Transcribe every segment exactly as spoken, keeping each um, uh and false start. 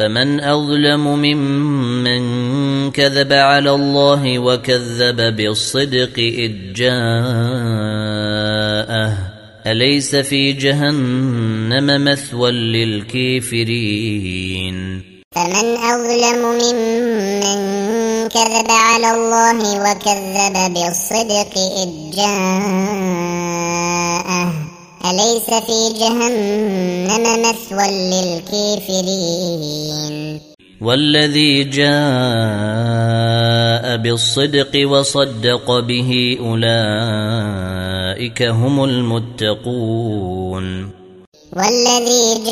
فمن أظلم ممن كذب على الله وكذب بالصدق إذ جاءه أليس في جهنم مثوى للكافرين فمن أظلم ممن كذب على الله وكذب بالصدق إذ جاءه أليس في جهنم مثوى للكافرين والذي جاء بالصدق وصدق به أولئك هم المتقون والذي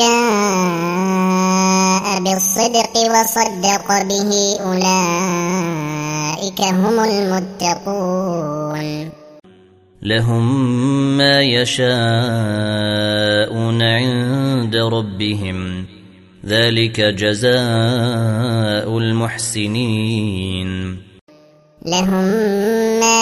جاء بالصدق وصدق به أولئك هم المتقون لهم ما يشاءون عند ربهم ذلك جزاء المحسنين لهم ما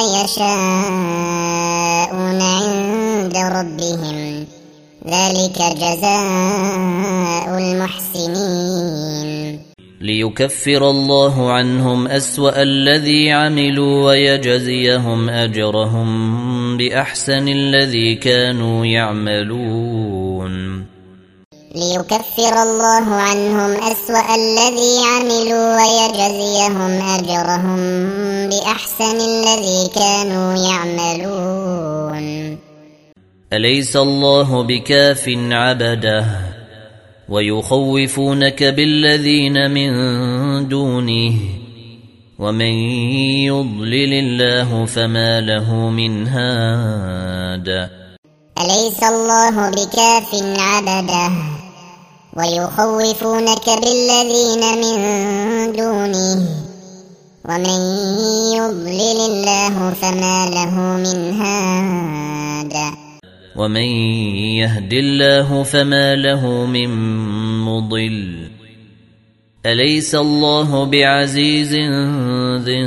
يشاءون عند ربهم ذلك جزاء المحسنين ليكفر الله عنهم أسوأ الذي عملوا ويجزيهم أجرهم بأحسن الذي كانوا يعملون ليكفر الله عنهم أسوأ الذي عملوا ويجزيهم أجرهم بأحسن الذي كانوا يعملون أليس الله بكاف عبده ويخوفونك بالذين من دونه ومن يضلل الله فما له من هاد أليس الله بكاف عبده ويخوفونك بالذين من دونه ومن يضلل الله فما له من هاد ومن يهد الله فما له من مضل أليس الله بعزيز ذي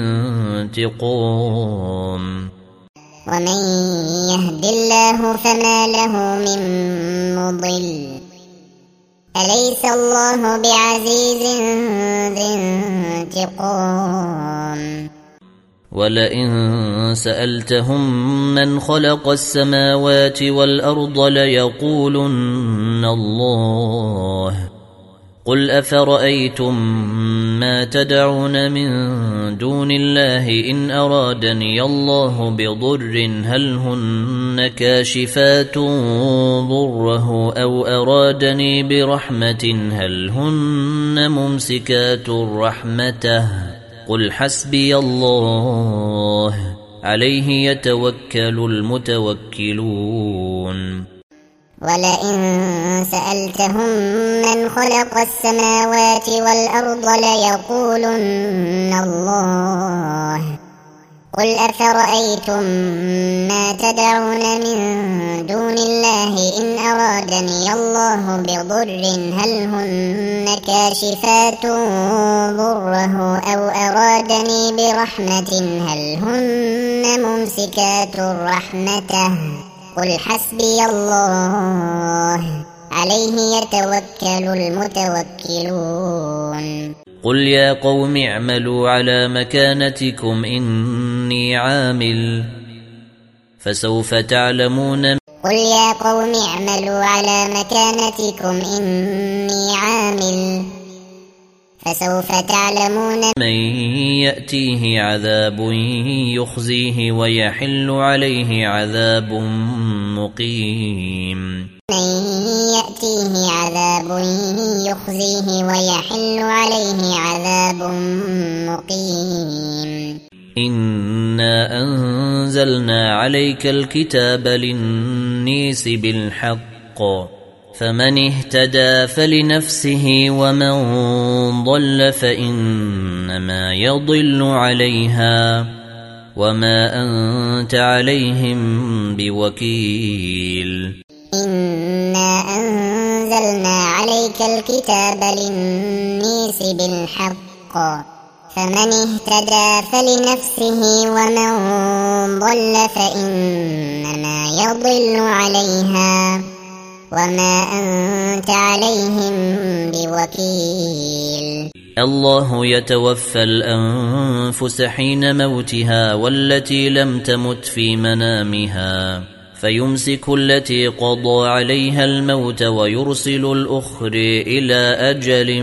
انتقام ومن يهد الله فما له من مضل أليس الله بعزيز ذي انتقام ولئن سألتهم من خلق السماوات والأرض ليقولن الله قل أفرأيتم ما تدعون من دون الله إن أرادني الله بضر هل هن كاشفات ضره أو أرادني برحمة هل هن ممسكات رحمته قل حسبي الله عليه يتوكل المتوكلون ولئن سألتهم من خلق السماوات والأرض ليقولن الله قل أفرأيتم ما تدعون من دون الله إن أرادني الله بضر هل هن كاشفات ضره أو أرادني برحمة هل هن ممسكات رحمته قل حسبي الله عليه يتوكل المتوكلون قل يا قوم اعملوا على مكانتكم إني عامل فسوف تعلمون قل يا قوم اعملوا على مكانتكم إني عامل فسوف تعلمون من يأتيه عذاب يخزيه ويحل عليه عذاب مقيم من يأتيه عذاب يخزيه ويحل عليه عذاب مقيم إنا أنزلنا عليك الكتاب للناس بالحق فمن اهتدى فلنفسه ومن ضل فإنما يضل عليها وما أنت عليهم بوكيل إنا أنزلنا عليك الكتاب للناس بالحق فمن اهتدى فلنفسه ومن ضل فإنما يضل عليها وما أنت عليهم بوكيل الله يتوفى الأنفس حين موتها والتي لم تمت في منامها فيمسك التي قضى عليها الموت ويرسل الأخر إلى أجل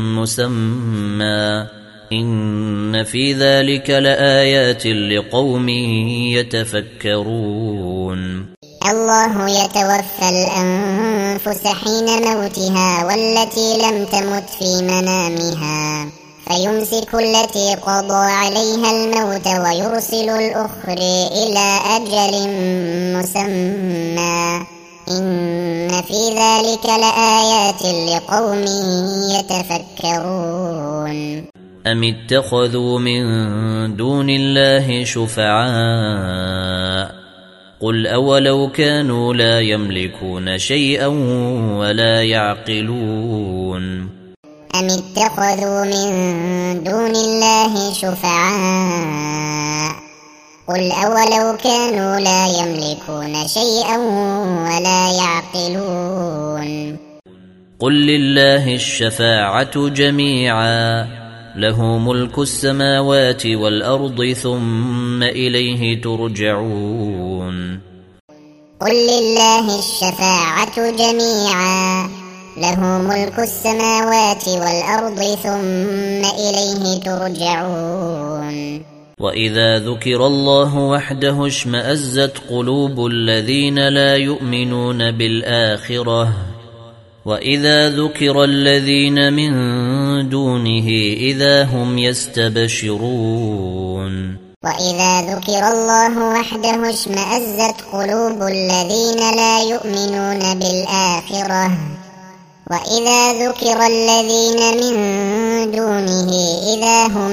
مسمى إن في ذلك لآيات لقوم يتفكرون. الله يتوفى الأنفس حين موتها والتي لم تمت في منامها فيمسك التي قضى عليها الموت ويرسل الأخر إلى أجل مسمى إن في ذلك لآيات لقوم يتفكرون. أم اتخذوا من دون الله شفعاء قل أولو كانوا لا يملكون شيئا ولا يعقلون. أم اتخذوا من دون الله شفعاء قل أولو كانوا لا يملكون شيئا ولا يعقلون. قل لله الشفاعة جميعا له ملك السماوات والأرض ثم إليه ترجعون. قل لله الشفاعة جميعا له ملك السماوات والأرض ثم إليه ترجعون. وإذا ذكر الله وحده اشمأزت قلوب الذين لا يؤمنون بالآخرة وإذا ذكر الذين من دونه إذا هم يستبشرون. وإذا ذكر الله وحده اشمأزت قلوب الذين لا يؤمنون بالآخرة وإذا ذكر الذين من دونه إذا هم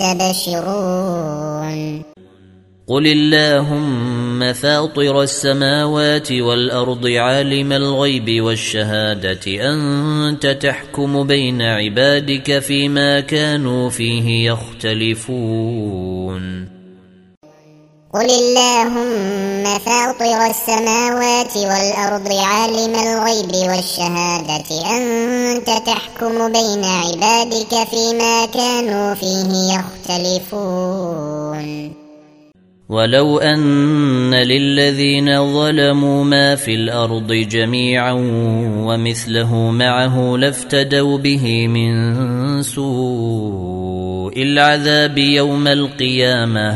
يستبشرون. قل اللهم فاطر السماوات والأرض عالم الغيب والشهادة أنت تحكم بين عبادك فيما كانوا فيه يختلفون. قل اللهم فاطر السماوات والأرض عالم الغيب والشهادة أنت تحكم بين عبادك فيما كانوا فيه يختلفون. ولو أن للذين ظلموا ما في الأرض جميعا ومثله معه لافتدوا به من سوء العذاب يوم القيامة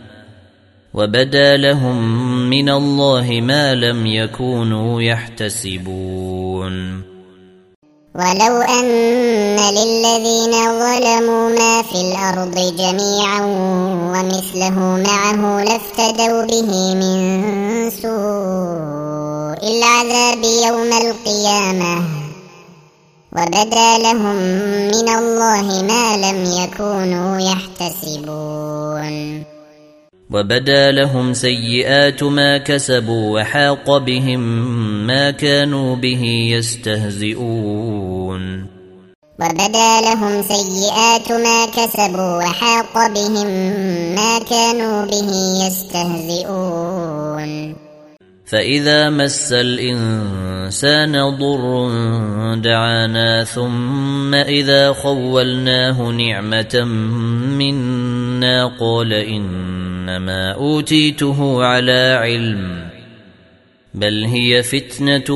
وبدا لهم من الله ما لم يكونوا يحتسبون. ولو أن للذين ظلموا ما في الأرض جميعا ومثله معه لافتدوا به من سوء العذاب يوم القيامة وبدا لهم من الله ما لم يكونوا يحتسبون. وبدا لهم سيئات ما كسبوا وحاق بهم ما كانوا به يستهزئون. وبدا لهم سيئات ما كسبوا وحاق بهم ما كانوا به يستهزئون. فإذا مس الإنسان ضر دعانا ثم إذا خولناه نعمة منا قال إنما أوتيته على علم بل هي فتنة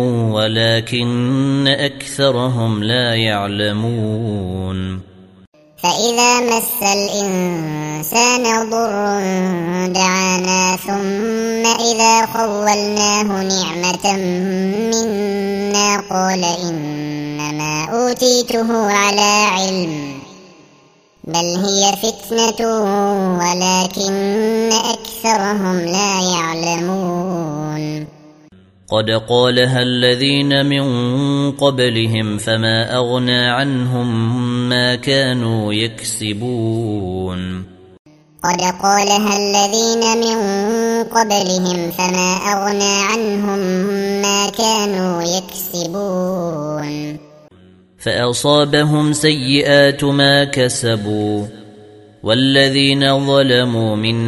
ولكن أكثرهم لا يعلمون. فإذا مس الإنسان ضر دعانا ثم إذا خولناه نعمة منا قال إنما أوتيته على علم بل هي فتنة ولكن أكثرهم لا يعلمون. قد قالها الذين من قبلهم فما أغنى عنهم ما كانوا يكسبون. قد قالها الذين من قبلهم فما أغنى عنهم ما كانوا يكسبون. فأصابهم سيئات ما كسبوا والذين ظلموا من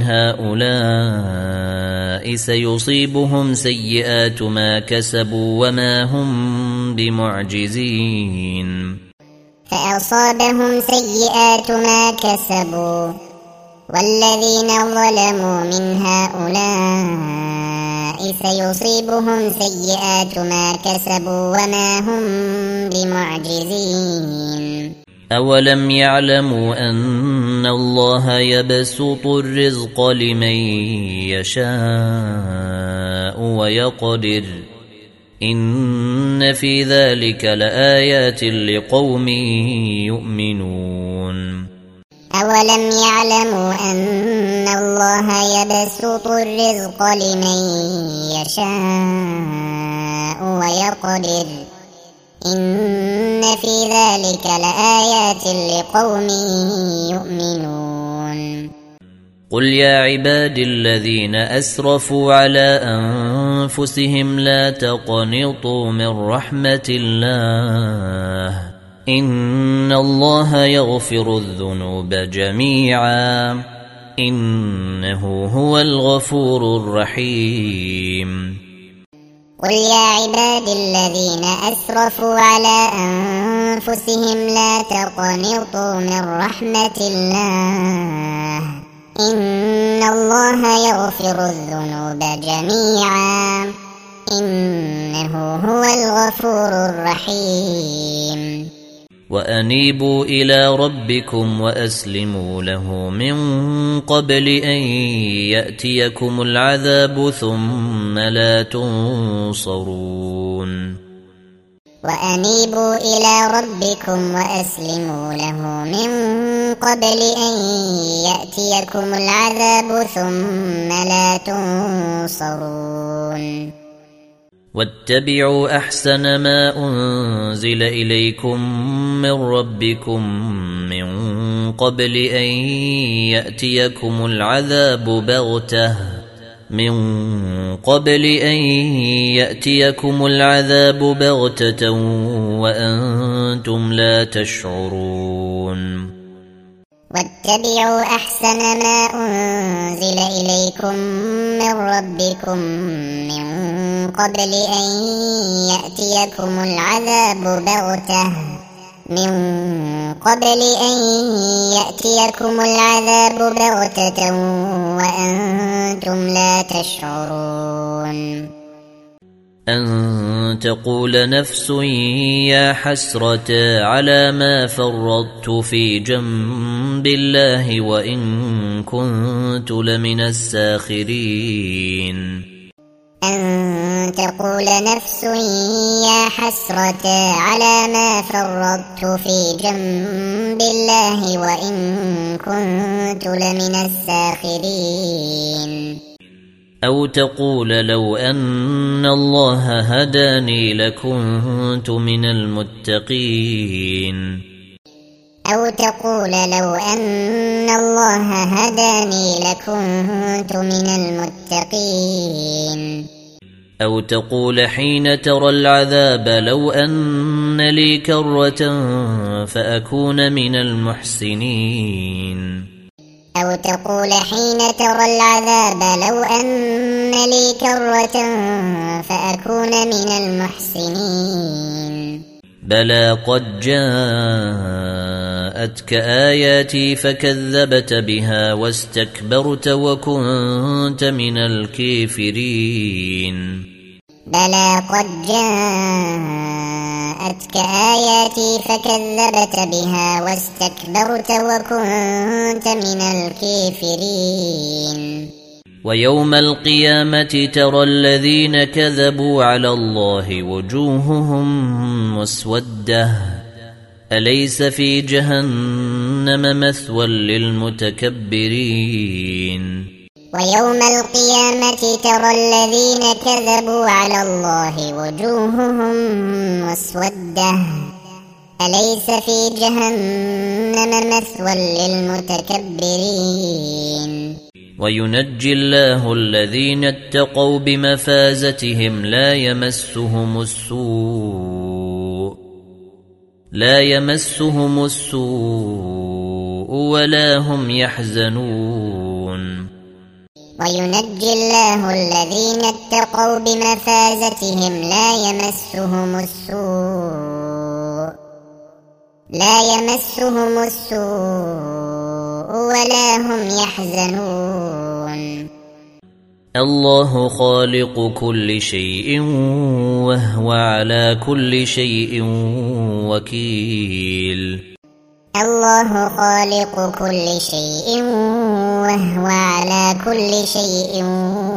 هؤلاء سيصيبهم سيئات ما كسبوا وما هم بمعجزين. فأصابهم سيئات ما كسبوا والذين ظلموا من هؤلاء سيصيبهم سيئات ما كسبوا وما هم بمعجزين. أولم يعلموا أن الله يبسط الرزق لمن يشاء ويقدر إن في ذلك لآيات لقوم يؤمنون. أولم يعلموا أن الله يبسط الرزق لمن يشاء ويقدر إن في ذلك لآيات لقوم يؤمنون. قل يا عبادي الذين أسرفوا على أنفسهم لا تقنطوا من رحمة الله إن الله يغفر الذنوب جميعا إنه هو الغفور الرحيم. قل يا عبادي الذين أسرفوا على أنفسهم لا تقنطوا من رحمة الله إن الله يغفر الذنوب جميعا إنه هو الغفور الرحيم. وأنيبوا إلى ربكم وأسلموا له من قبل أن يأتيكم العذاب ثم لا تنصرون. وأنيبوا إلى ربكم وأسلموا له من قبل أن يأتيكم العذاب ثم لا تنصرون. واتبعوا أحسن ما أنزل إليكم من ربكم من قبل أن يأتيكم العذاب بغتة من قبل أن يأتيكم العذاب بغتة وأنتم لا تشعرون. واتبعوا أحسن ما أنزل إليكم من ربكم من قبل أن يأتيكم العذاب بغتة من قبل أن يأتيكم العذاب بغتة وأنتم لا تشعرون. أن تقول نفس يا حسرة على ما فرطت في جنب الله وإن كنت لمن الساخرين. أن تقول نفس يا حسرة على ما فرطت في جنب الله وإن كنت لمن الساخرين. أو تقول لو أن الله هداني لكنت من المتقين. أو تقول لو أن الله هداني لكنت من المتقين. أو تقول حين ترى العذاب لو أن لي كرة فأكون من المحسنين. أو تقول حين ترى العذاب لو أن لي كرة فأكون من المحسنين. بلى قد جاءتك آياتي فكذبت بها واستكبرت وكنت من الكافرين. بلى قد جاءتك آياتي فكذبت بها واستكبرت وكنت من الكافرين. ويوم القيامة ترى الذين كذبوا على الله وجوههم مسودة أليس في جهنم مثوى للمتكبرين. ويوم القيامة ترى الذين كذبوا على الله وجوههم مسودة أليس في جهنم مثوى للمتكبرين. وينجي الله الذين اتقوا بمفازتهم لا يمسهم السوء لا يمسهم السوء ولا هم يحزنون. وينجي الله الذين اتقوا بمفازتهم لا يمسهم السوء لا يمسهم السوء ولا هم يحزنون الله خالق كل شيء وهو على كل شيء وكيل الله خالق كل شيء وهو على كل شيء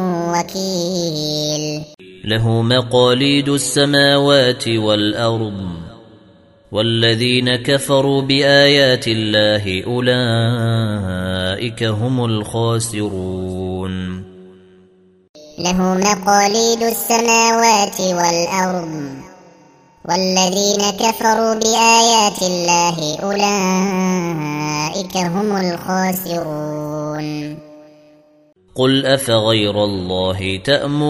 وكيل له مقاليد السماوات والأرض والذين كفروا بآيات الله أولئك هم الخاسرون له مقاليد السماوات والأرض والذين كفروا بآيات الله أولئك هم الخاسرون قل أفغير الله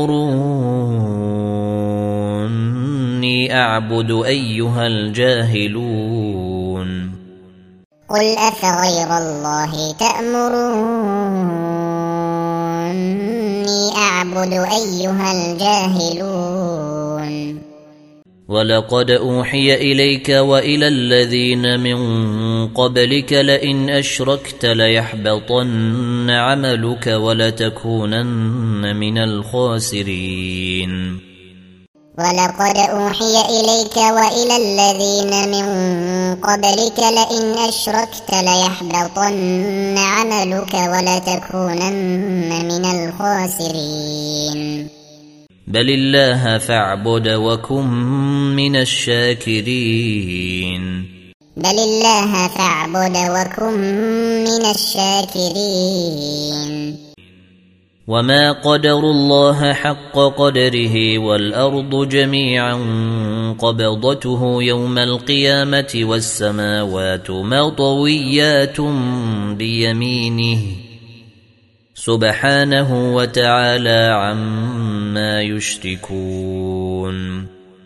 تأمروني أعبد أيها الجاهلون قل أفغير الله تأمروني أعبد أيها الجاهلون ولقد أوحي إليك وإلى الذين من قبلك لئن أشركت ليحبطن عملك ولتكونن من الخاسرين ولقد أوحي إليك وإلى الذين من قبلك لئن أشركت ليحبطن عملك ولتكونن من الخاسرين بل الله فاعبد وكن من الشاكرين بل الله فاعبد وكن من الشاكرين وما قدروا الله حق قدره والأرض جميعا قبضته يوم القيامة والسماوات مطويات بيمينه سبحانه وتعالى عما يشركون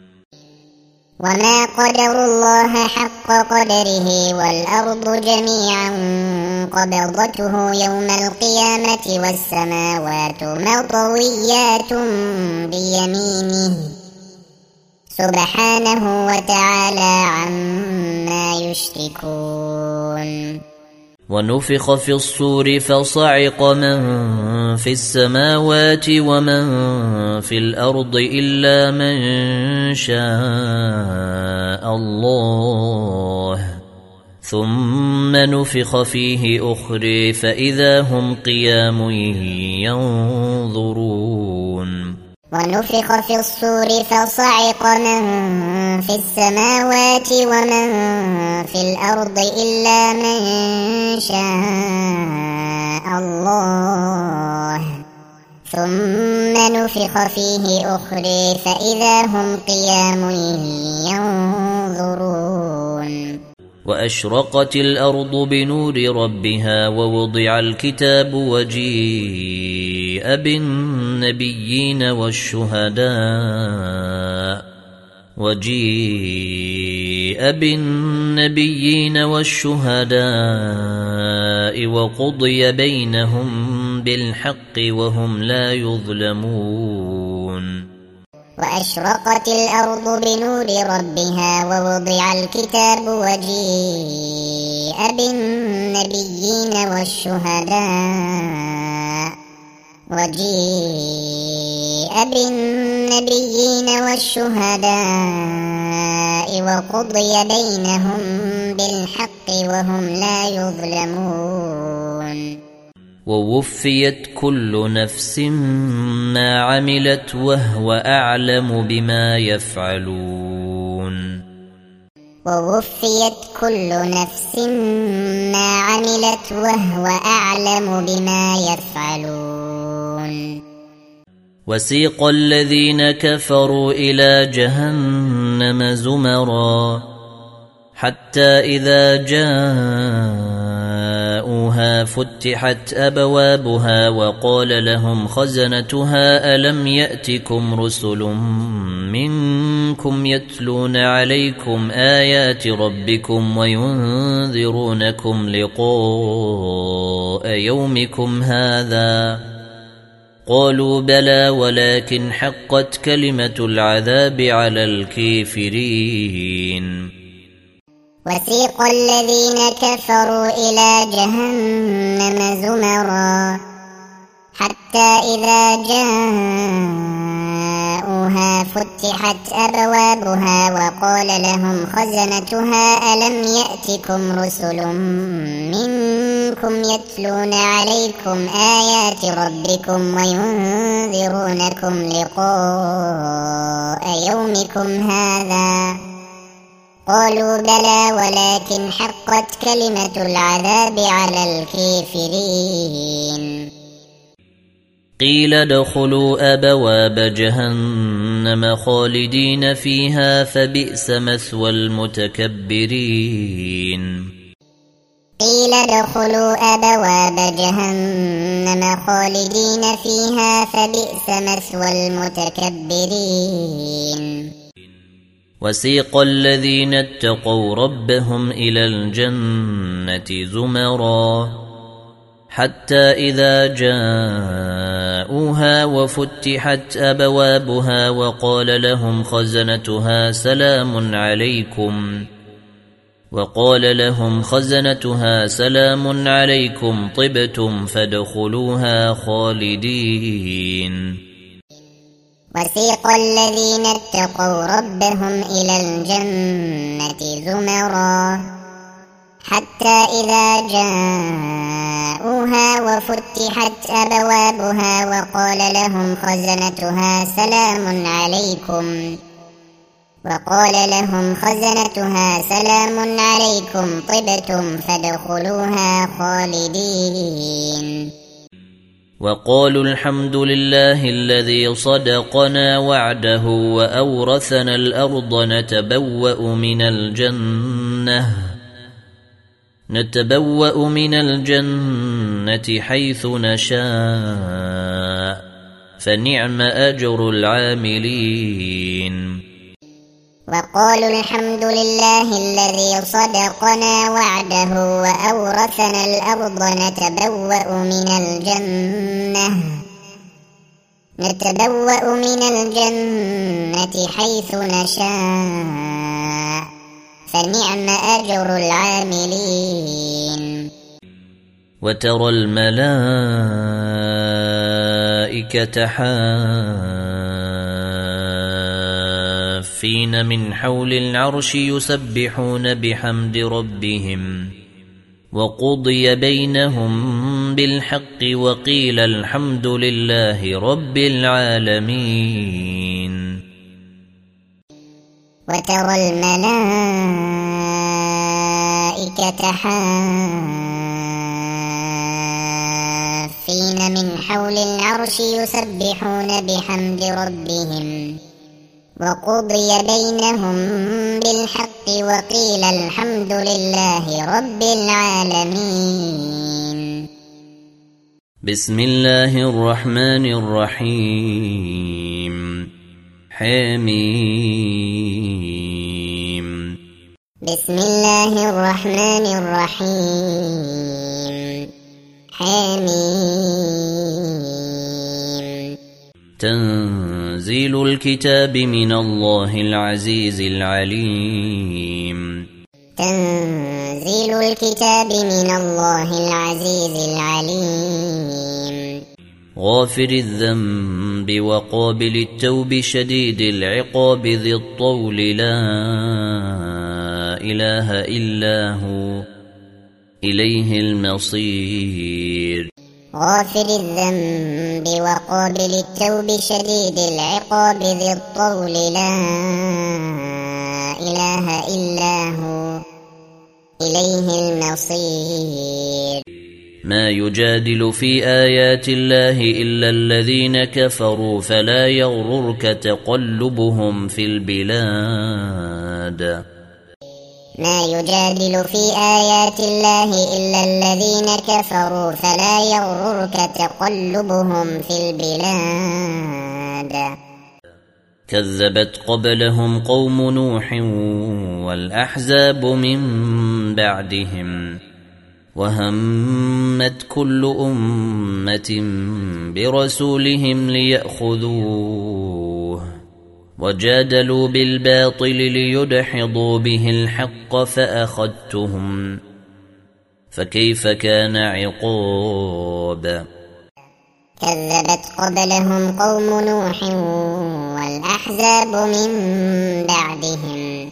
وما قدروا الله حق قدره والأرض جميعا قبضته يوم القيامة والسماوات مطويات بيمينه سبحانه وتعالى عما يشركون ونفخ في الصور فصعق من في السماوات ومن في الأرض إلا من شاء الله ثم نفخ فيه أخرى فإذا هم قيام ينظرون ونفخ في الصور فصعق من في السماوات ومن في الأرض إلا من شاء الله ثم نفخ فيه أخرى فإذا هم قيام ينظرون وأشرقت الأرض بنور ربها ووضع الكتاب وجيء بالنبيين والشهداء وجيء بالنبيين والشهداء وقضي بينهم بالحق وهم لا يظلمون وأشرقت الأرض بنور ربها ووضع الكتاب وجيء بالنبيين والشهداء وجيء بالنبيين والشهداء وقضي بينهم بالحق وهم لا يظلمون ووفيت كل نفس ما عملت وهو أعلم بما يفعلون ووفيت كل نفس ما عملت وهو أعلم بما يفعلون وسيق الذين كفروا إلى جهنم زمرا حتى إذا جاءوها فتحت أبوابها وقال لهم خزنتها ألم يأتكم رسل منكم يتلون عليكم آيات ربكم وينذرونكم لقاء يومكم هذا قالوا بلى ولكن حقت كلمة العذاب على الكافرين وسيق الذين كفروا إلى جهنم زمرا حتى إذا جاءوها فتحت أبوابها وقال لهم خزنتها ألم يأتكم رسل منكم يتلون عليكم آيات ربكم وينذرونكم لقاء يومكم هذا قالوا بلى ولكن حقت كلمة العذاب على الكافرين. قيل ادخلوا أبواب جهنم خالدين فيها فبئس مثوى المتكبرين. قيل ادخلوا أبواب جهنم خالدين فيها فبئس مثوى المتكبرين. وسيق الذين اتقوا ربهم إلى الجنة زمرا حتى إذا جاءوها وفتحت أبوابها وقال لهم خزنتها سلام عليكم وقال لهم خزنتها سلام عليكم طبتم فادخلوها خالدين. وسيق الذين اتقوا ربهم إلى الجنة زمرا حتى إذا جاءوها وفتحت أبوابها وقال لهم خزنتها سلام عليكم وقال لهم خزنتها سلام عليكم طبتم فادخلوها خالدين. وقالوا الحمد لله الذي صدقنا وعده وأورثنا الأرض نتبوأ من الجنة نتبوأ من الجنة حيث نشاء فنعم أجر العاملين. وقالوا الحمد لله الذي صدقنا وعده وأورثنا الأرض نتبوأ من الجنة نتبوأ من الجنة حيث نشاء فنعم أجر العاملين. وترى الملائكة حافين من حول العرش يسبحون بحمد ربهم وقضي بينهم بالحق وقيل الحمد لله رب العالمين. وترى الملائكة حافين من حول العرش يسبحون بحمد ربهم وقضي بينهم بالحق وقيل الحمد لله رب العالمين. بسم الله الرحمن الرحيم. حميم. بسم الله الرحمن الرحيم. حميم. تنزيل الكتاب من الله العزيز العليم. تنزيل الكتاب من الله العزيز العليم. غافر الذنب وقابل التوب شديد العقاب ذي الطول لا إله إلا هو إليه المصير. غافر الذنب وقابل التوب شديد العقاب ذي الطول لا إله إلا هو إليه المصير. ما يجادل في آيات الله إلا الذين كفروا فلا يغررك تقلبهم في البلاد. ما يجادل في آيات الله إلا الذين كفروا فلا يغررك تقلبهم في البلاد. كذبت قبلهم قوم نوح والأحزاب من بعدهم وهمت كل أمة برسولهم ليأخذوه وجادلوا بالباطل ليدحضوا به الحق فأخذتهم فكيف كان عقاب كذبت قبلهم قوم نوح والأحزاب من بعدهم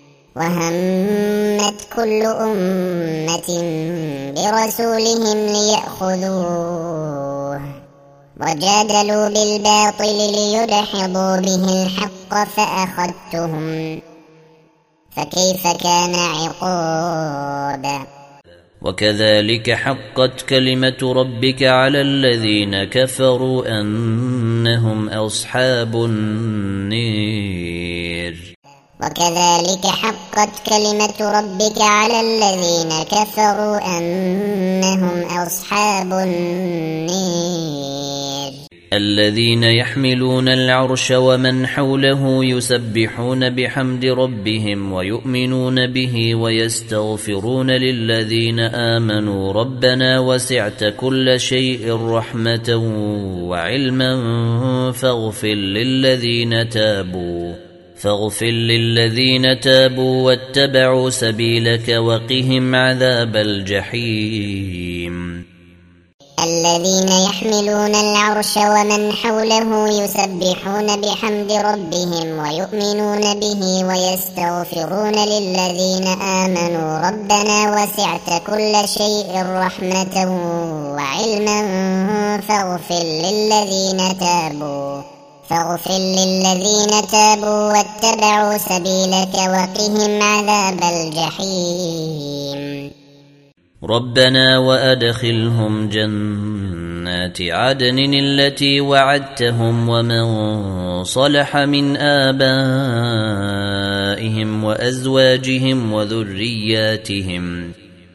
وهمت كل أمة برسولهم ليأخذوه وجادلوا بالباطل ليدحضوا به الحق فأخذتهم فكيف كان عقاب وكذلك حقت كلمة ربك على الذين كفروا أنهم أصحاب النير وكذلك حقت كلمة ربك على الذين كفروا أنهم أصحاب النير الذين يحملون العرش ومن حوله يسبحون بحمد ربهم ويؤمنون به ويستغفرون للذين آمنوا ربنا وسعت كل شيء رحمة وعلما فاغفر للذين تابوا فاغفر للذين تابوا واتبعوا سبيلك وقهم عذاب الجحيم الذين يحملون العرش ومن حوله يسبحون بحمد ربهم ويؤمنون به ويستغفرون للذين آمنوا ربنا وسعت كل شيء رحمة وعلما فاغفر للذين تابوا فاغفر للذين تابوا واتبعوا سبيلك وقهم عذاب الجحيم ربنا وأدخلهم جنات عدن التي وعدتهم ومن صلح من آبائهم وأزواجهم وذرياتهم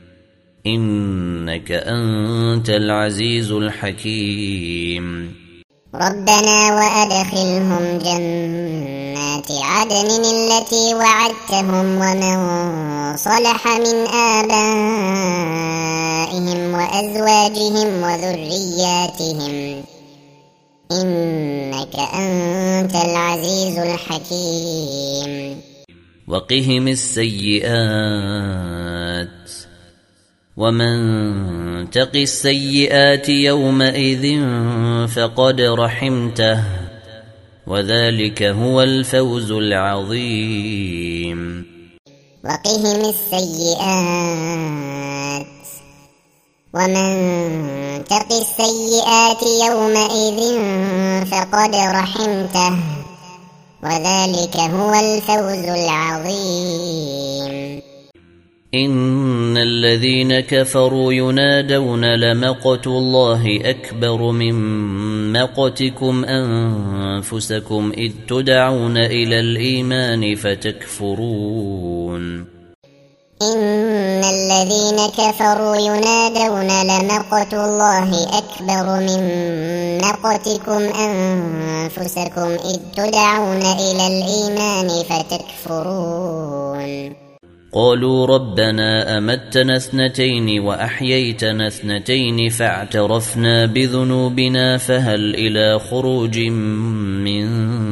إنك أنت العزيز الحكيم ربنا وأدخلهم جنات عدن التي وعدتهم ومن صلح من آبائهم وأزواجهم وذرياتهم إنك أنت العزيز الحكيم وقهم السيئات ومن تق السيئات يومئذ فقد رحمته وذلك هو الفوز العظيم وقهم السيئات ومن تق السيئات يومئذ فقد رحمته وذلك هو الفوز العظيم إن الذين كفروا ينادون لمقت الله أكبر من مقتكم أنفسكم إذ تدعون إلى الإيمان فتكفرون إن الذين كفروا ينادون لمقت الله أكبر من مقتكم أنفسكم إذ تدعون إلى الإيمان فتكفرون قالوا ربنا أمتنا اثنتين وأحييتنا اثنتين فاعترفنا بذنوبنا فهل إلى خروج من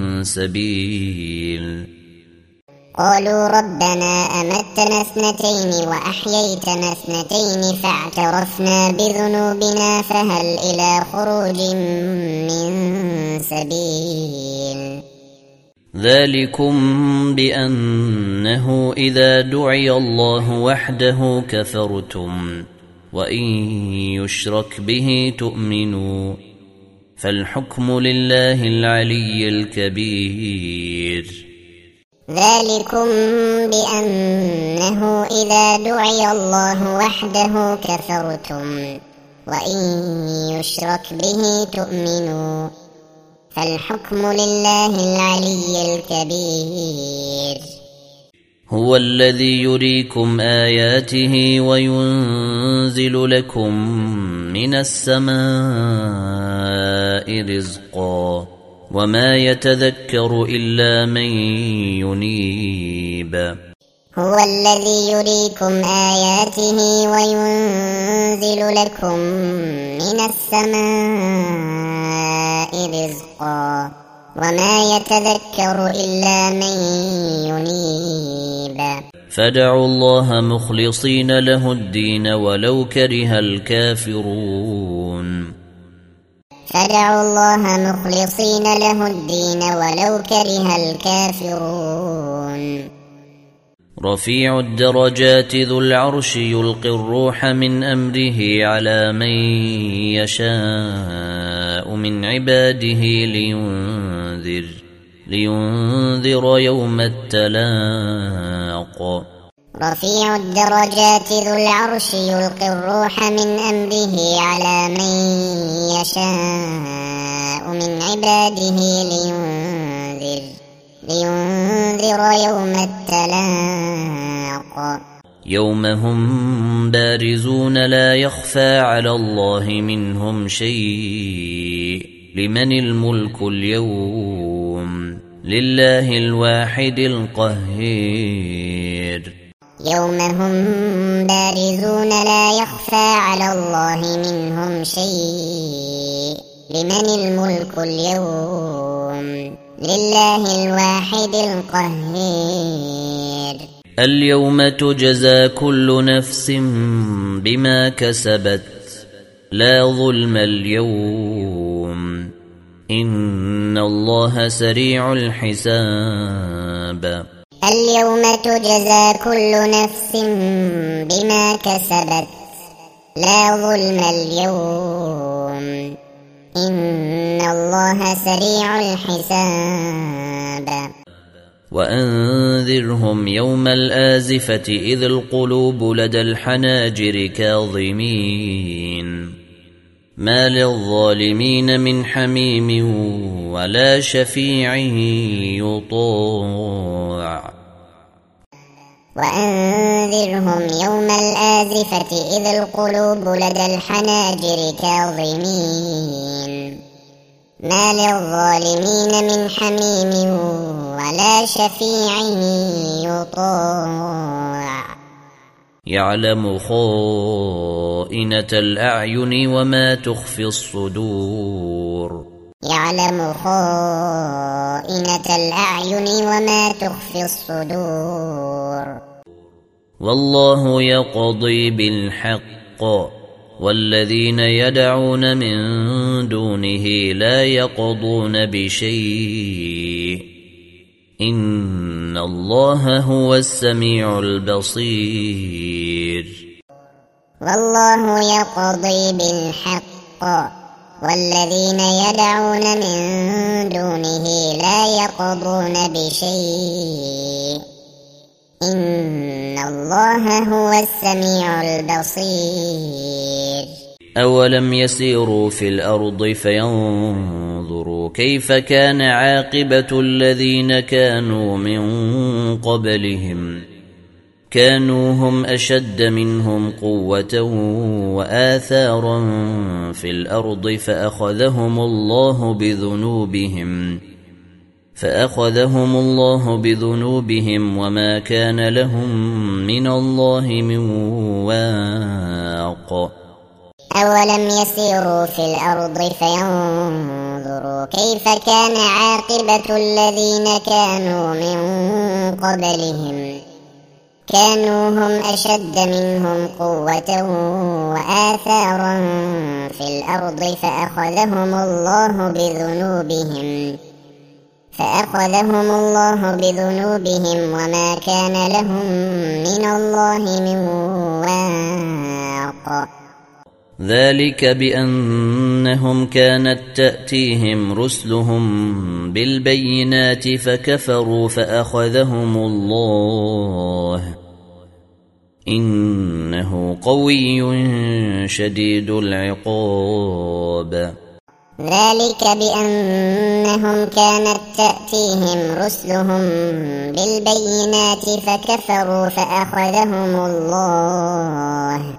سبيل قالوا ربنا أمتنا اثنتين وأحييتنا اثنتين فاعترفنا بذنوبنا فهل إلى خروج من سبيل ذلكم بأنه إذا دعي الله وحده كفرتم وإن يشرك به تؤمنوا فالحكم لله العلي الكبير ذلكم بأنه إذا دعي الله وحده كفرتم وإن يشرك به تؤمنوا فالحكم لله العلي الكبير هو الذي يريكم آياته وينزل لكم من السماء رزقا وما يتذكر إلا من ينيب هو الذي يريكم آياته وينزل لكم من السماء رزقا وما يتذكر إلا من ينيب فادعوا الله مخلصين له الدين ولو كره الكافرون فادعوا الله مخلصين له الدين ولو كره الكافرون رفيع الدرجات ذو العرش يلقي الروح من أمره على من يشاء من عباده لينذر لينذر يوم التلاق رفيع الدرجات ذو العرش يلقي الروح من أمره على من يشاء من عباده لينذر لينذر يوم التلاق يوم هم بارزون لا يخفى على الله منهم شيء لمن الملك اليوم لله الواحد القهير يوم هم بارزون لا يخفى على الله منهم شيء لمن الملك اليوم لله الواحد القهير اليوم تجزى كل نفس بما كسبت لا ظلم اليوم إن الله سريع الحساب اليوم تجزى كل نفس بما كسبت لا ظلم اليوم إن الله سريع الحساب وأنذرهم يوم الآزفة إذ القلوب لدى الحناجر كاظمين ما للظالمين من حميم ولا شفيع يطاع وأنذرهم يوم الآزفة إذ القلوب لدى الحناجر كاظمين ما للظالمين من حميم ولا شفيع يطاع يعلم خائنة الأعين وما تخفي الصدور يعلم خائنة الأعين وما تخفي الصدور والله يقضي بالحق والذين يدعون من دونه لا يقضون بشيء إن الله هو السميع البصير والله يقضي بالحق والذين يدعون من دونه لا يقضون بشيء إن الله هو السميع البصير أولم يسيروا في الأرض فينظروا كيف كان عاقبة الذين كانوا من قبلهم كانوا هم أشد منهم قوة وآثارا في الأرض فأخذهم الله بذنوبهم فأخذهم الله بذنوبهم وما كان لهم من الله من واق أولم يسيروا في الأرض فينظروا كيف كان عاقبة الذين كانوا من قبلهم كانوا هم أشد منهم قوة وآثارا في الأرض فأخذهم الله بذنوبهم فأخذهم الله بذنوبهم وما كان لهم من الله من واق ذلك بأنهم كانت تأتيهم رسلهم بالبينات فكفروا فأخذهم الله إنه قوي شديد العقاب ذلك بأنهم كانت تأتيهم رسلهم بالبينات فكفروا فأخذهم الله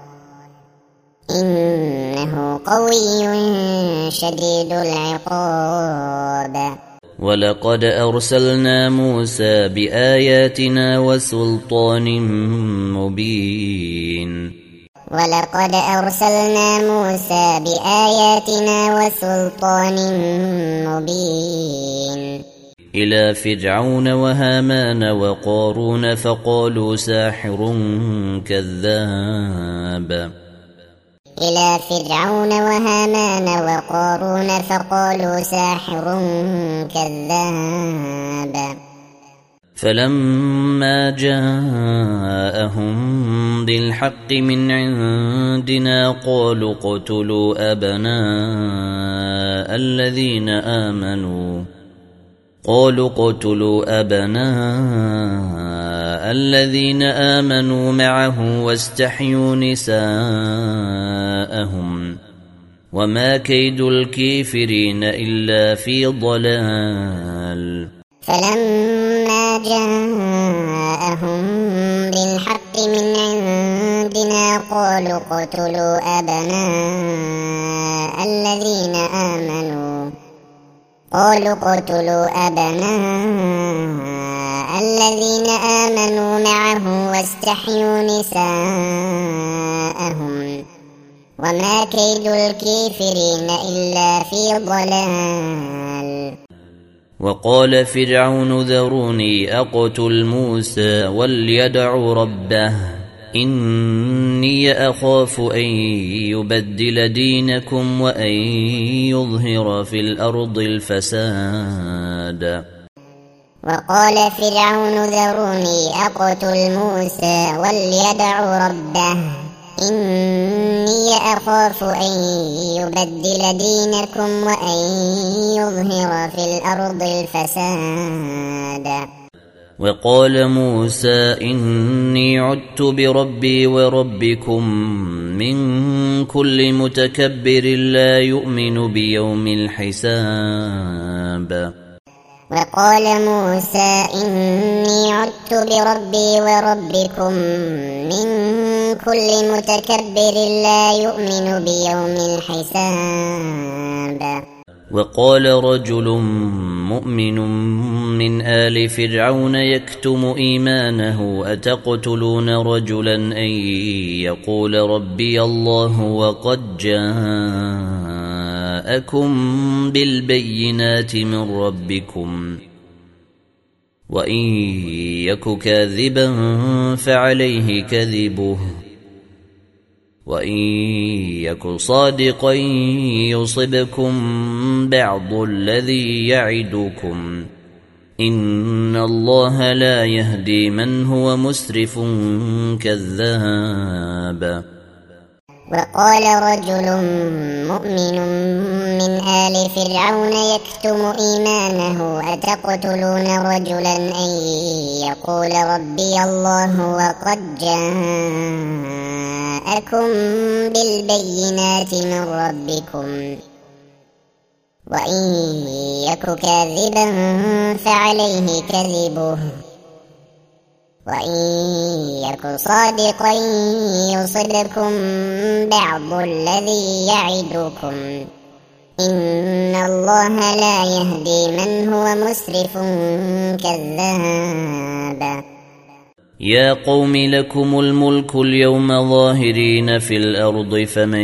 إنه قوي شديد العقاب ولقد أرسلنا موسى بآياتنا وسلطان مبين ولقد أرسلنا موسى بآياتنا وسلطان مبين إلى فرعون وهامان وقارون فقالوا ساحر كذاب إلى فرعون وهامان وقارون فقالوا ساحر كذاب فلما جاءهم بالحق من عندنا قالوا اقتلوا أبناء الذين آمنوا قالوا اقتلوا أبناء الذين آمنوا معه واستحيوا نساءهم وما كيد الكافرين إلا في ضلال فلما جاءهم بالحق من عندنا قالوا اقتلوا أبناء الذين آمنوا قالوا اقتلوا أبناء الذين آمنوا معه واستحيوا نساءهم وما كيد الكافرين إلا في ضلال وقال فرعون ذروني أقتل موسى وليدع ربه إني أخاف أن يبدل دينكم وأن يظهر في الأرض الفساد وقال فرعون ذروني أقتل موسى وليدع ربه إني أخاف أن يبدل دينكم وأن يظهر في الأرض الفساد وقال موسى إني عدت بربي وربكم من كل متكبر لا يؤمن بيوم الحساب وقال موسى إني عدت بربي وربكم من كل متكبر لا يؤمن بيوم الحساب وقال رجل مؤمن من آل فرعون يكتم إيمانه أتقتلون رجلا أن يقول ربي الله وقد جاءكم بالبينات من ربكم وإن يك كاذبا فعليه كذبه وإن يك صادقا يصبكم بعض الذي يعدكم إن الله لا يهدي من هو مسرف كذاب وقال رجل مؤمن من آل فرعون يكتم إيمانه أتقتلون رجلا أن يقول ربي الله وقد جاءكم بالبينات من ربكم وإن يك كاذبا فعليه كذبه وإن يك صادقا يصبكم بعض الذي يعدكم إن الله لا يهدي من هو مسرف كذاب يا قوم لكم الملك اليوم ظاهرين في الأرض فمن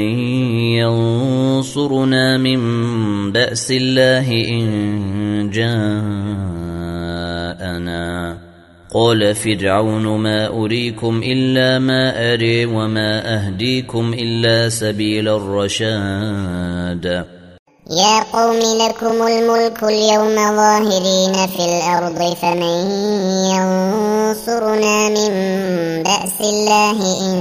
ينصرنا من بأس الله إن جاءنا قال فرعون ما أريكم إلا ما أري وما أهديكم إلا سبيل الرشاد يا قوم لكم الملك اليوم ظاهرين في الأرض فمن ينصرنا من بأس الله إن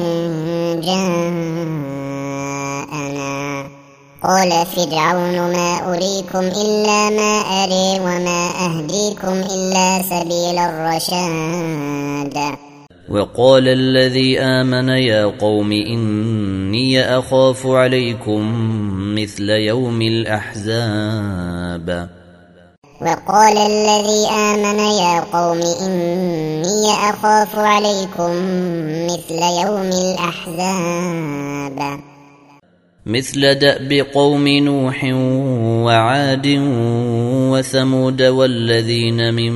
جاءنا قال فرعون ما أريكم إلا ما أري وما أهديكم إلا سبيل الرشاد وقال الذي آمن يا قوم إني أخاف عليكم مثل يوم الأحزاب وقال الذي آمن يا قوم إني أخاف عليكم مثل يوم الأحزاب مثل دأب قوم نوح وعاد وثمود والذين من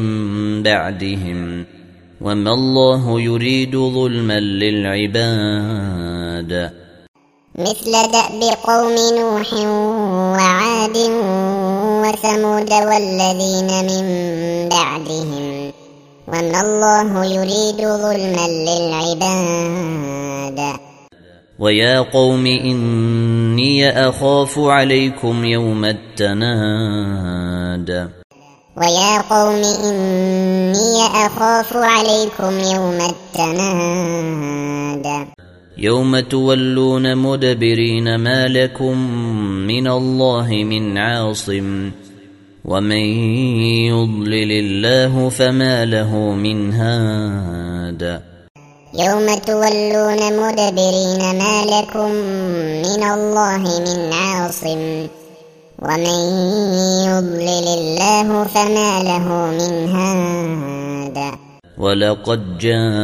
بعدهم وما الله يريد ظلما للعباد مثل دأب قوم نوح وعاد وثمود والذين من بعدهم وما الله يريد ظلما للعباد. ويا قوم إني أخاف عليكم يوم التناد ويا قوم إني أخاف عليكم يوم التناد يوم تولون مدبرين ما لكم من الله من عاصم ومن يضلل الله فما له من هاد. يوم تولون مدبرين ما لكم من الله من عاصم ومن يضلل الله فما له من هاد. ولقد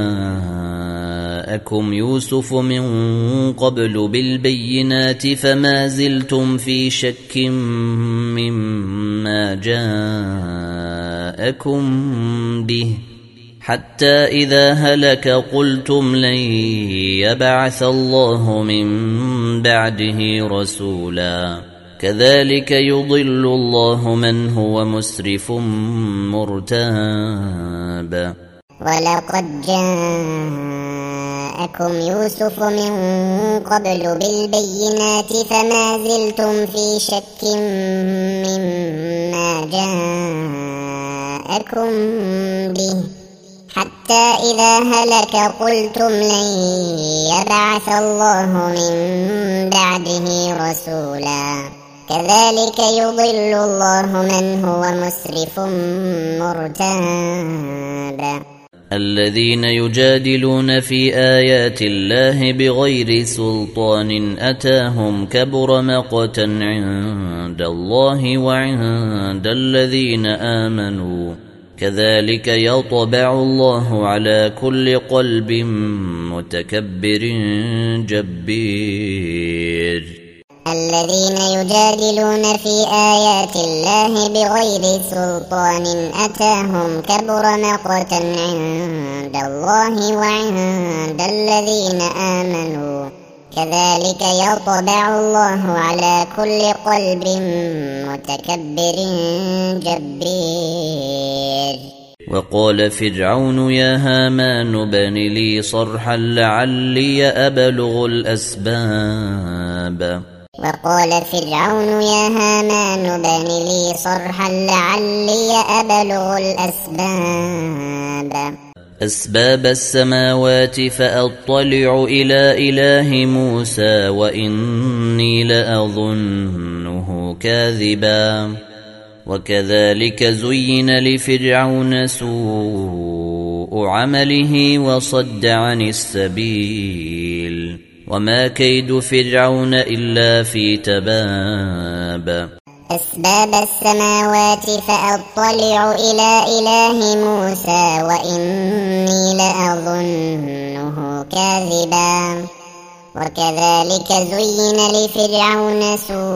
جاءكم يوسف من قبل بالبينات فما زلتم في شك مما جاءكم به حتى إذا هلك قلتم لن يبعث الله من بعده رسولا كذلك يضل الله من هو مسرف مرتاب. ولقد جاءكم يوسف من قبل بالبينات فما زلتم في شك مما جاءكم به حتى إذا هلك قلتم لن يبعث الله من بعده رسولا كذلك يضل الله من هو مسرف مرتاب. الذين يجادلون في آيات الله بغير سلطان أتاهم كبر مقتا عند الله وعند الذين آمنوا كذلك يطبع الله على كل قلب متكبر جبير. الذين يجادلون في آيات الله بغير سلطان أتاهم كبر مقتا عند الله وعند الذين آمنوا كذلك يطبع الله على كل قلب متكبر جبير. وقال فرعون يا هامان ابن لي صرحا لعلي أبلغ الأسباب. وقال فرعون يا هامان ابن لي صرحا لعلي أبلغ الأسباب أسباب السماوات فأطلع إلى إله موسى وإني لأظنه كاذبا وكذلك زين لفرعون سوء عمله وصد عن السبيل وما كيد فرعون إلا في تباب. أسباب السماوات فأطلع إلى إله موسى وإني لأظنه كاذبا وكذلك زين لفرعون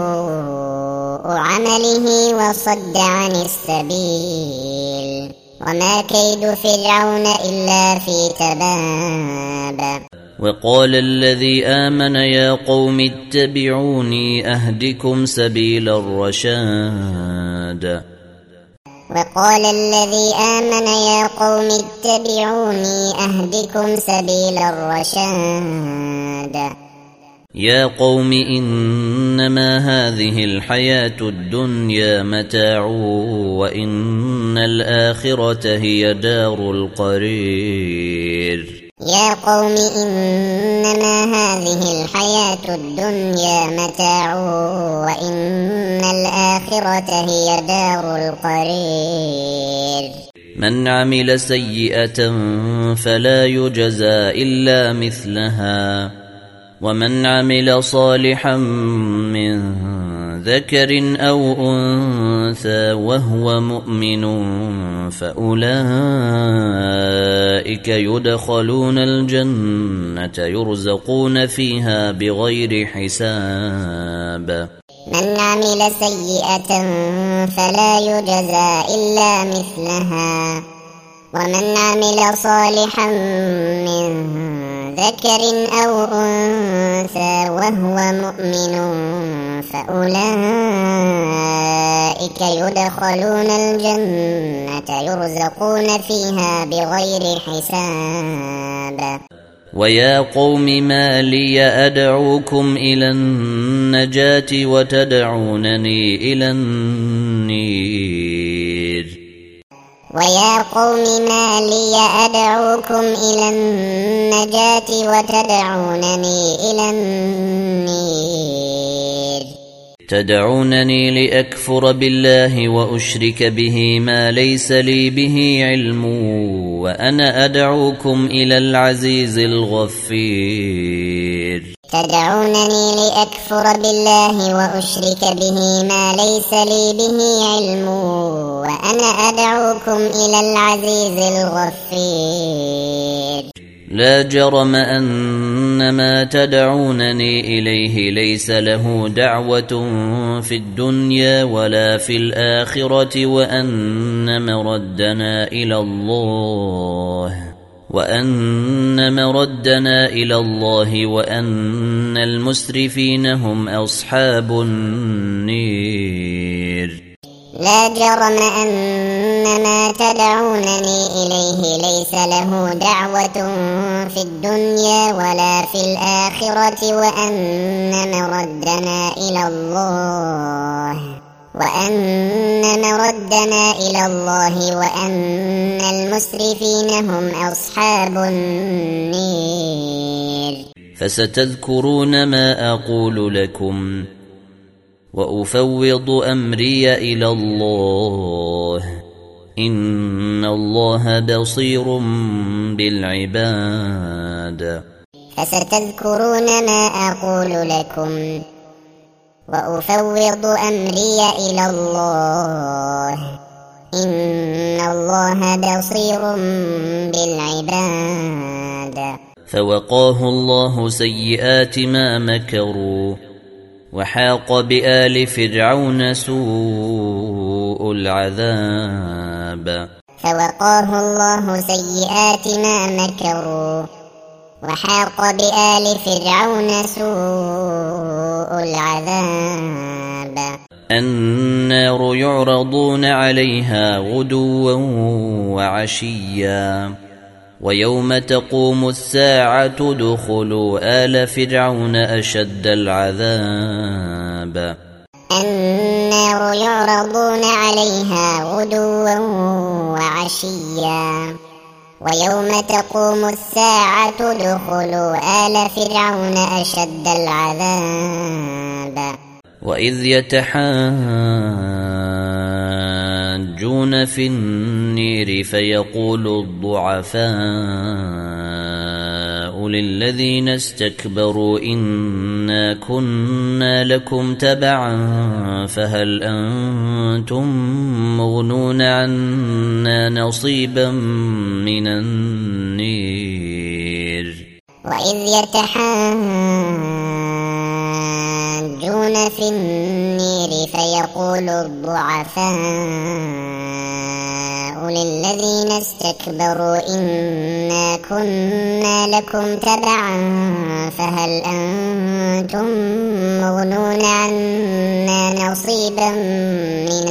سوء عمله وصد عن السبيل وما كيد فرعون إلا في تباب. وقال الذي آمن يا قوم اتبعوني أهدكم سبيل الرشاد. وقال الذي آمن يا قوم اتبعوني أهدكم سبيل الرشاد. يا قوم إنما هذه الحياة الدنيا متاع وإن الآخرة هي دار القرير. يا قوم إنما هذه الحياة الدنيا متاع وإن الآخرة هي دار القرير. من عمل سيئة فلا يجزى إلا مثلها ومن عمل صالحا من ذكر أو أنثى وهو مؤمن فأولئك يدخلون الجنة يرزقون فيها بغير حساب. من عمل سيئة فلا يجزى إلا مثلها ومن عمل صالحا من ذكر أو أنثى وهو مؤمن فأولئك يدخلون الجنة يرزقون فيها بغير حساب. ويا قوم ما لي أدعوكم إلى النجاة وتدعونني إلى النير. ويا قوم ما لي أدعوكم إلى النجاة وتدعونني إلى النير. تدعونني لأكفر بالله وأشرك به ما ليس لي به علم وأنا أدعوكم إلى العزيز الغفير. تدعونني لأكفر بالله وأشرك به ما ليس لي به علم وأنا أدعوكم إلى العزيز الغفير. لا جرم أن ما تدعونني إليه ليس له دعوة في الدنيا ولا في الآخرة وأن مردنا إلى الله وأن مردنا إلى الله وأن المسرفين هم أصحاب النير. لا جرم أن ما تدعونني إليه ليس له دعوة في الدنيا ولا في الآخرة وأن مردنا إلى الله وأن مردنا إلى الله وأن المسرفين هم أصحاب النير. فستذكرون ما أقول لكم وأفوض أمري إلى الله إن الله بصير بالعباد. فستذكرون ما أقول لكم وأفوض أمري إلى الله إن الله بصير بالعباد. فوقاه الله سيئات ما مكروا وحاق بآل فرعون سوء العذاب. فوقاه الله سيئات ما مكروا وحاق بآل فرعون سوء العذاب. النار يعرضون عليها غدوا وعشيا ويوم تقوم الساعة ادخلوا آل فرعون أشد العذاب. النار يعرضون عليها غدوا وعشيا ويوم تقوم الساعة ادخلوا آل فرعون أشد العذاب. وإذ يتحاجون في النير فيقول الضعفاء للذين استكبروا إنا كنا لكم تبعا فهل أنتم مغنون عنا نصيبا من النير. وإذ يتحاجون في النير فيقول الضعفاء للذين استكبروا إنا كنا لكم تبعا فهل أنتم مغنون عنا نصيبا من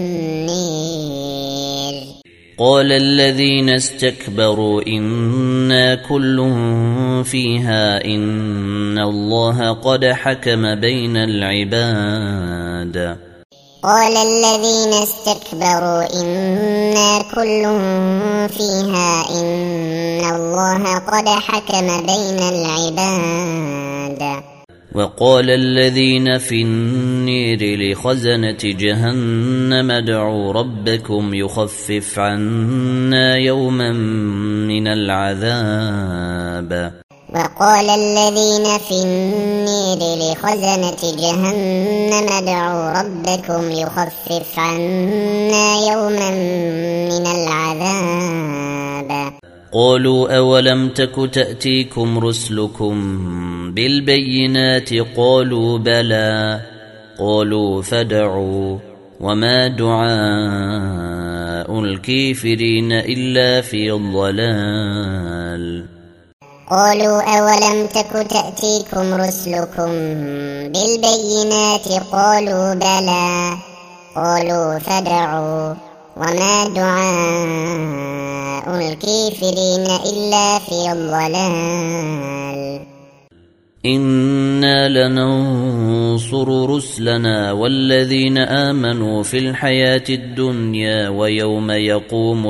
النير. قال الذين استكبروا إنا كل فيها إن الله قد حكم بين العباد. قال الذين استكبروا إنا كل فيها إن الله قد حكم بين العباد. وقال الذين في النير لخزنة جهنم ادعوا ربكم يخفف عنا يوما من العذاب. وقال الذين في النير لخزنة جهنم ادعوا ربكم يخفف عنا يوما من العذاب. قالوا أولم تك تأتيكم رسلكم بالبينات قالوا بلى قالوا فادعوا وما دعاء الكافرين إلا في الضلال. قالوا أولم تك تأتيكم رسلكم بالبينات قالوا بلى قالوا فادعوا وما دعاء الكافرين إلا في الضلال إنا لننصر رسلنا والذين آمنوا في الحياة الدنيا ويوم يقوم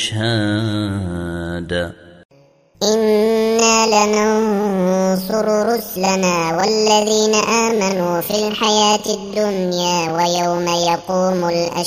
الأشهاد إنا لننصر رسلنا والذين آمنوا في الحياة الدنيا ويوم يقوم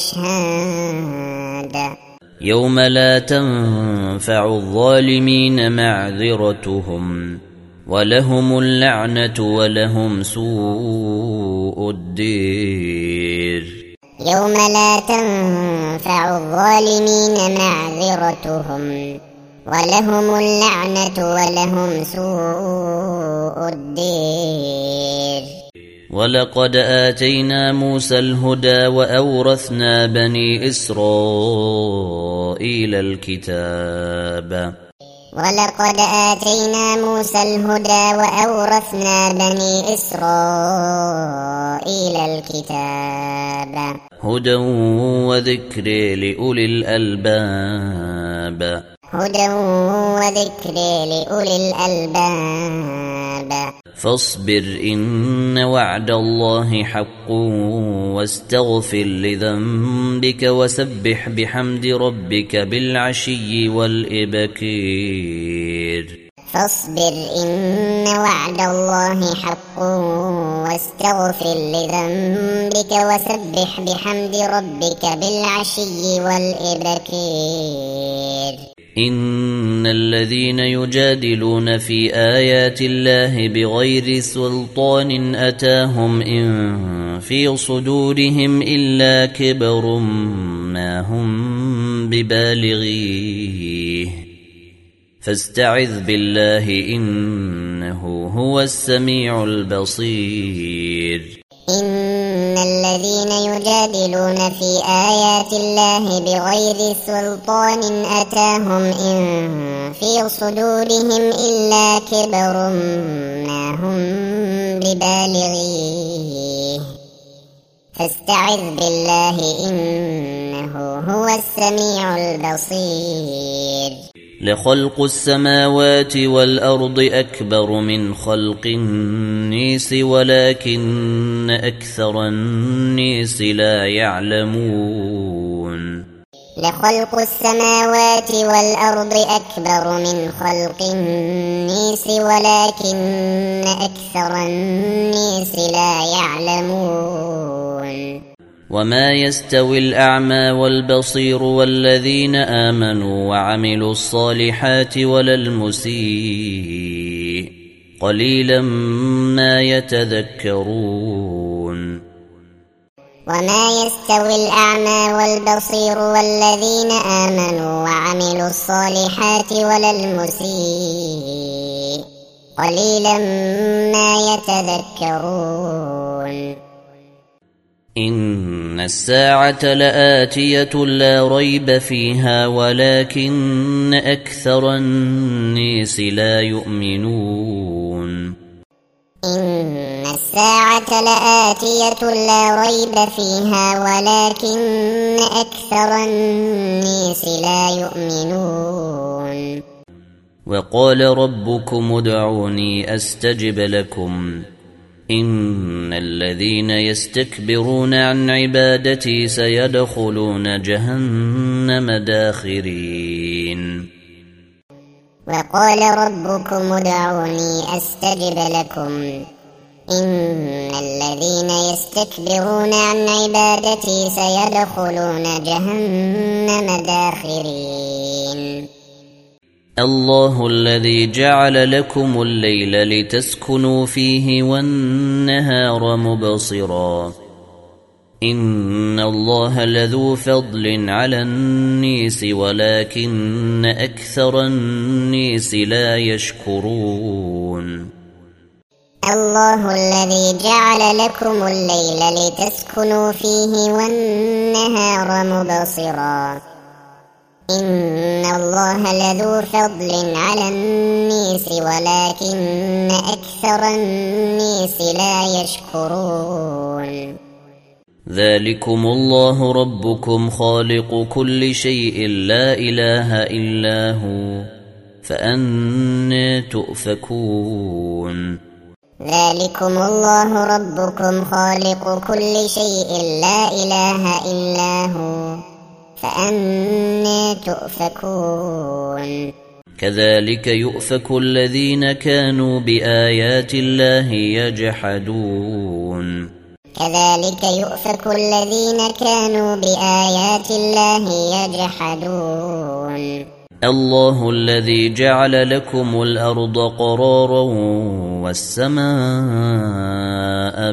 الأشهاد يوم لا تنفع الظالمين معذرتهم ولهم اللعنة ولهم سوء الدير يوم لا تنفع الظالمين معذرتهم ولهم اللعنة ولهم سوء الدير ولقد آتينا موسى الهدى وأورثنا بني إسرائيل الكتاب ولقد آتينا موسى الهدى وأورثنا بني إسرائيل الكتاب هدى وذكر لأولي الألباب هدى وذكر لأولي الألباب فاصبر إن وعد الله حق واستغفر لذنبك وسبح بحمد ربك بالعشي والإبكير فاصبر إن وعد الله حق واستغفر لذنبك وسبح بحمد ربك بالعشي والإبكير إن الذين يجادلون في آيات الله بغير سلطان أتاهم إن في صدورهم إلا كبر ما هم ببالغيه فاستعذ بالله إنه هو السميع البصير إن الذين يجادلون في آيات الله بغير سلطان أتاهم إن في صدورهم إلا كبر ما هم ببالغيه فاستعذ بالله إنه هو السميع البصير لخلق السماوات والأرض أكبر من خلق الناس ولكن أكثر الناس لا يعلمون لخلق السماوات والأرض أكبر من خلق الناس ولكن أكثر الناس لا يعلمون وما يستوي الأعمى والبصير والذين آمنوا وعملوا الصالحات ولا المسيء قليلا ما يتذكرون وما يستوي الأعمى والبصير والذين آمنوا وعملوا الصالحات ولا المسيء قليلا ما يتذكرون إن الساعة لآتية لا ريب فيها ولكن أكثر الناس لا يؤمنون إن الساعة لآتية لا ريب فيها ولكن أكثر الناس لا يؤمنون وقال ربكم ادعوني أستجب لكم إن الذين يستكبرون عن عبادتي سيدخلون جهنم داخرين وقال ربكم ادعوني أستجب لكم إن الذين يستكبرون عن عبادتي سيدخلون جهنم داخرين الله الذي جعل لكم الليل لتسكنوا فيه والنهار مبصرا إن الله لذو فضل على الناس ولكن أكثر الناس لا يشكرون الله الذي جعل لكم الليل لتسكنوا فيه والنهار مبصرا إن الله لذو فضل على الناس ولكن أكثر الناس لا يشكرون. ذلكم الله ربكم خالق كل شيء لا إله إلا هو فأنى تؤفكون. ذلكم الله ربكم خالق كل شيء لا إله إلا هو فأنى تؤفكون. كذلك يؤفك الذين كانوا بآيات الله يجحدون. كذلك يؤفك الذين كانوا بآيات الله يجحدون. الله الذي جعل لكم الأرض قرارا والسماء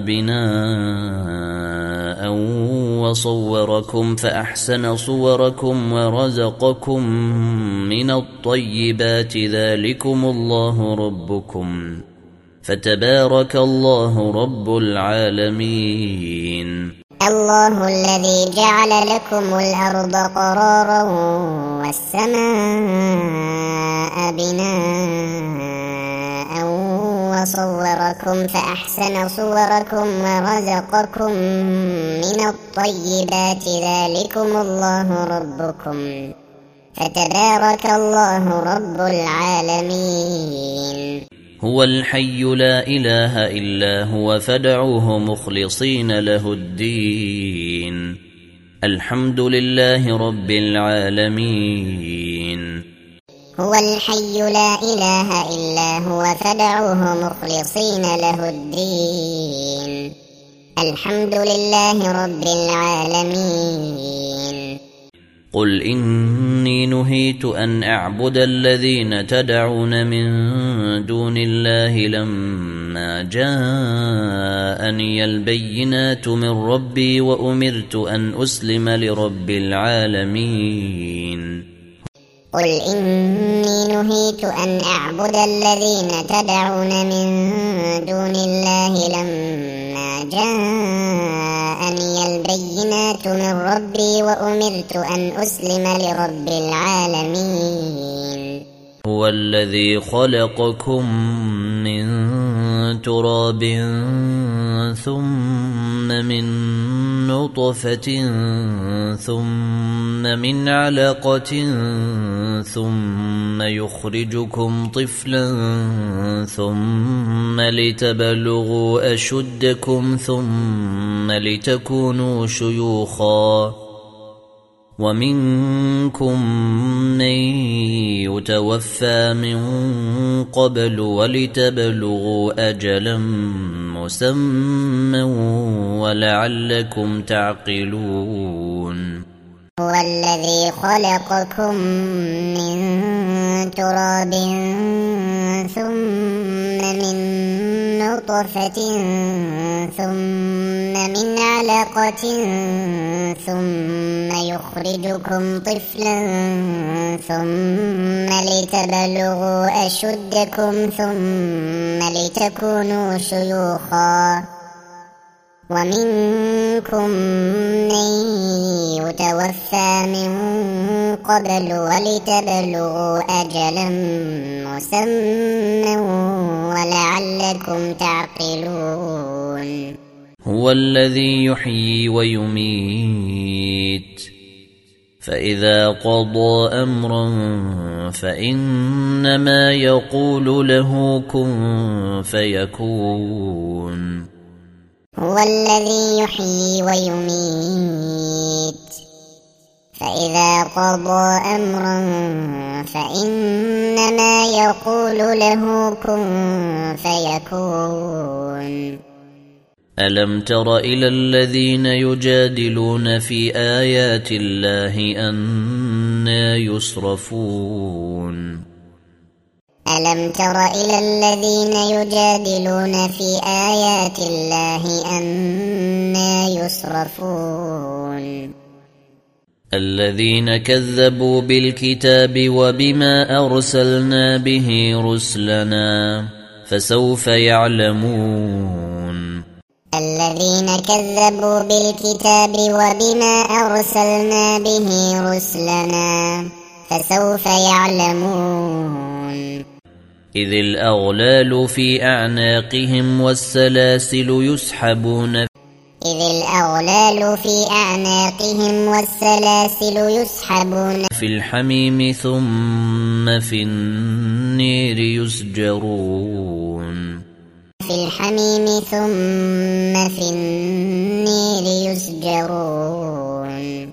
بناء وصوركم فأحسن صوركم ورزقكم من الطيبات ذلكم الله ربكم فتبارك الله رب العالمين. الله الذي جعل لكم الأرض قرارا والسماء بناء وصوركم فأحسن صوركم ورزقكم من الطيبات ذلكم الله ربكم فتبارك الله رب العالمين. هو الحي لا إله إلا هو فادعوه مخلصين له الدين الحمد لله رب العالمين. هو الحي لا إله إلا هو فادعوه مخلصين له الدين الحمد لله رب العالمين. قل إني نهيت أن أعبد الذين تدعون من دون الله لما جاءني البينات من ربي وأمرت أن أسلم لرب العالمين. قل إني نهيت أن أعبد الذين تدعون من دون الله لما جاءني البينات من ربي وأمرت أن أسلم لرب العالمين. هو الذي خلقكم من تراب ثم من نطفة ثم من علقة ثم يخرجكم طفلا ثم لتبلغوا أشدكم ثم لتكونوا شيوخا ومنكم من يتوفى من قبل ولتبلغوا أجلا مسمى ولعلكم تعقلون. هو الذي خلقكم من تراب ثم من نطفة ثم من علقة ثم يخرجكم طفلا ثم لتبلغوا أشدكم ثم لتكونوا شيوخا ومنكم من يتوفى من قبل ولتبلغوا أجلا مسمى ولعلكم تعقلون. هو الذي يحيي ويميت فإذا قضى أمرا فإنما يقول له كن فيكون. هو الذي يحيي ويميت فإذا قضى أمرا فإنما يقول له كن فيكون. ألم تر إلى الذين يجادلون في آيات الله أنى يصرفون. ألم تر إلى الذين يجادلون في آيات الله أنى يصرفون. الذين كذبوا بالكتاب وبما أرسلنا به رسلنا فسوف يعلمون. الذين كذبوا بالكتاب وبما أرسلنا به رسلنا فسوف يعلمون. إذ الأغلال في أعناقهم والسلاسل يسحبون إذ الأغلال في أعناقهم والسلاسل يسحبون في الحميم ثم في النير يسجرون في الحميم ثم في النير يسجرون.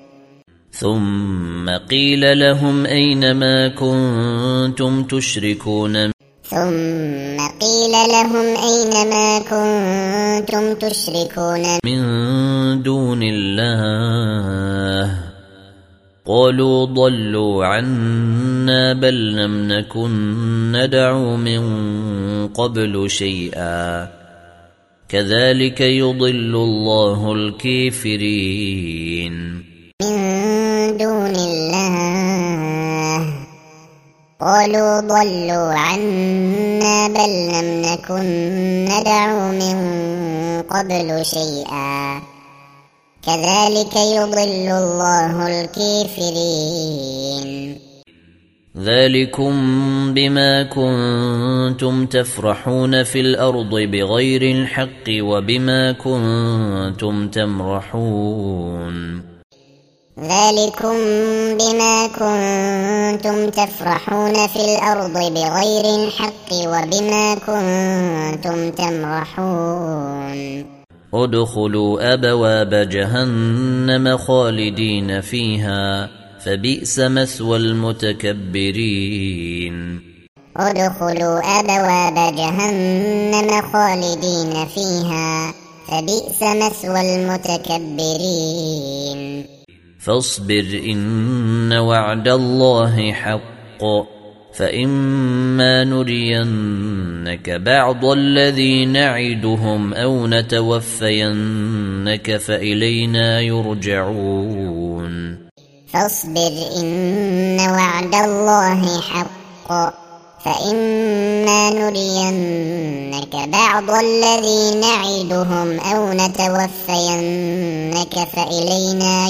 ثم قيل لهم أين ما كنتم تشركون ثم قيل لهم أين ما كنتم تشركون من دون الله قالوا ضلوا عنا بل لم نكن ندعو من قبل شيئا كذلك يضل الله الكافرين. من دون الله قالوا ضلوا عنا بل لم نكن ندعو من قبل شيئا كذلك يضل الله الكافرين. ذلكم بما كنتم تفرحون في الأرض بغير الحق وبما كنتم تمرحون. ذلكم بما كنتم تفرحون في الأرض بغير الحق وبما كنتم تمرحون. ادخلوا أبواب جهنم خالدين فيها فبئس مثوى المتكبرين. ادخلوا أبواب جهنم خالدين فيها فبئس مثوى المتكبرين. فاصبر إن وعد الله حق فإما نرينك بعض الذي نعدهم أو نتوفينك فإلينا يرجعون. فاصبر إن وعد الله حق فإما نرينك بعض الذي نعدهم أو نتوفينك فإلينا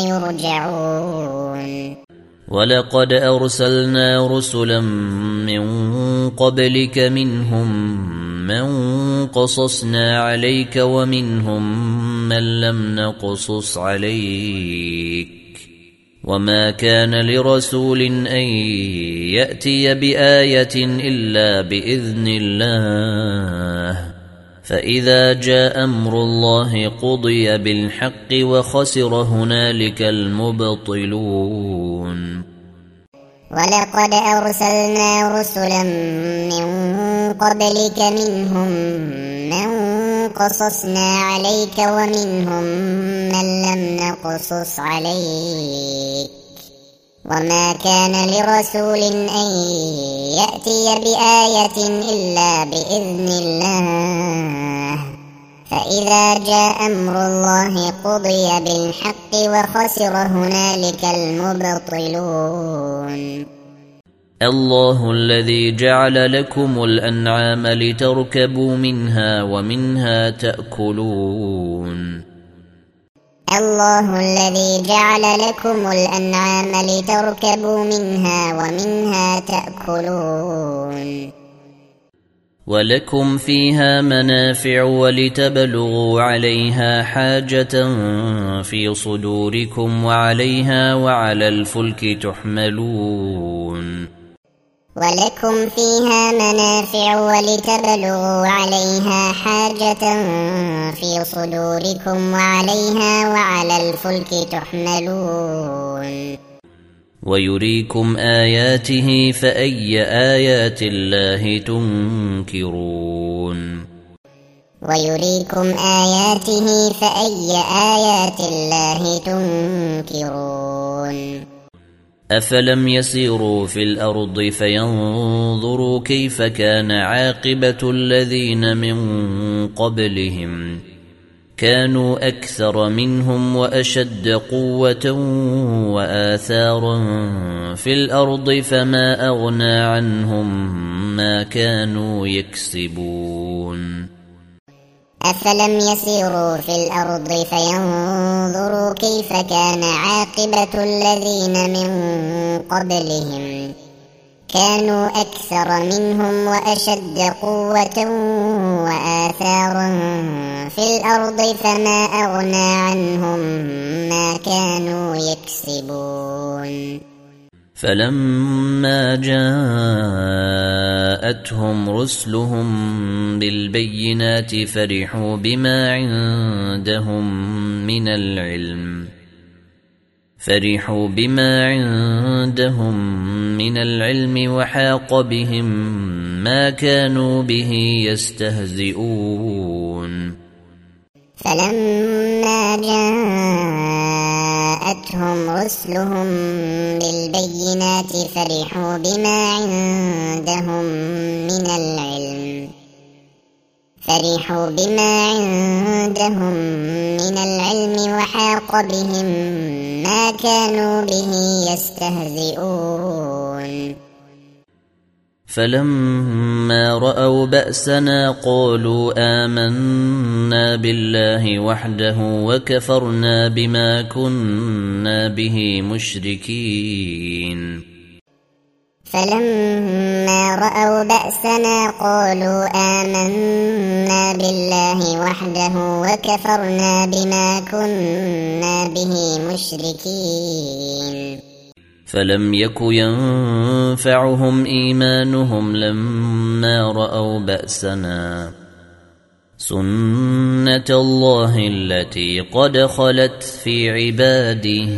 يرجعون. ولقد أرسلنا رسلا من قبلك منهم من قصصنا عليك ومنهم من لم نقصص عليك وما كان لرسول أن يأتي بآية إلا بإذن الله فإذا جاء أمر الله قضي بالحق وخسر هنالك المبطلون. ولقد أرسلنا رسلا من قبلك منهم من قصصنا عليك ومنهم من لم نقصص عليك وما كان لرسول أن يأتي بآية إلا بإذن الله فإذا جاء أمر الله قضي بالحق وخسر هنالك المبطلون. الله الذي جعل لكم الأنعام لتركبوا منها ومنها تأكلون. الله الذي جعل لكم الأنعام لتركبوا منها ومنها تأكلون. ولكم فيها منافع ولتبلغوا عليها حاجة في صدوركم وعليها وعلى الفلك تحملون. ولكم فيها منافع ولتبلغوا عليها حاجة في صدوركم وعليها وعلى الفلك تحملون. ويريكم آياته فأي آيات الله تنكرون. ويريكم آياته فأي آيات الله تنكرون. أفلم يسيروا في الأرض فينظروا كيف كان عاقبة الذين من قبلهم كانوا أكثر منهم وأشد قوة وآثارا في الأرض فما أغنى عنهم ما كانوا يكسبون. أفلم يسيروا في الأرض فينظروا كيف كان عاقبة الذين من قبلهم كانوا أكثر منهم وأشد قوة وآثارا في الأرض فما أغنى عنهم ما كانوا يكسبون. فلما جاءتهم رسلهم بالبينات فرحوا بما عندهم من العلم فرحوا بما عندهم من العلم وحاق بهم ما كانوا به يستهزئون. فلما جاءتهم رسلهم بالبينات فرحوا بما عندهم من العلم فرحوا بما عندهم من العلم وحاق بهم ما كانوا به يستهزئون. فلما رأوا بأسنا قالوا آمنا بالله وحده وكفرنا بما كنا به مشركين. فلما رأوا بأسنا قالوا آمنا بالله وحده وكفرنا بما كنا به مشركين. فلم يك ينفعهم إيمانهم لما رأوا بأسنا سنة الله التي قد خلت في عباده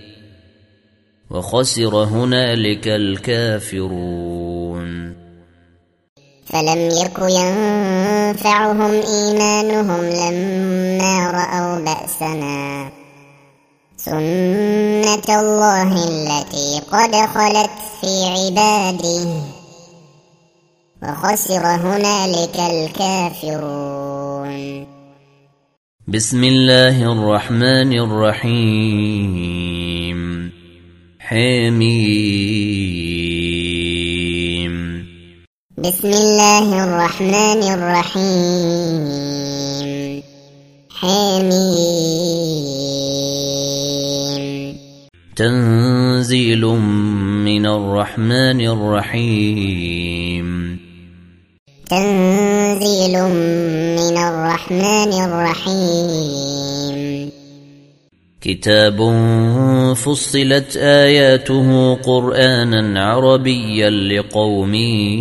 وخسر هنالك الكافرون. فلم يك ينفعهم إيمانهم لما رأوا بأسنا سنة الله التي قد خلت في عباده وخسر هنالك الكافرون. بسم الله الرحمن الرحيم. حميم. بسم الله الرحمن الرحيم. حميم. تنزيل من الرحمن الرحيم. تنزيل من الرحمن الرحيم. كتاب فصلت آياته قرآنا عربيا لقوم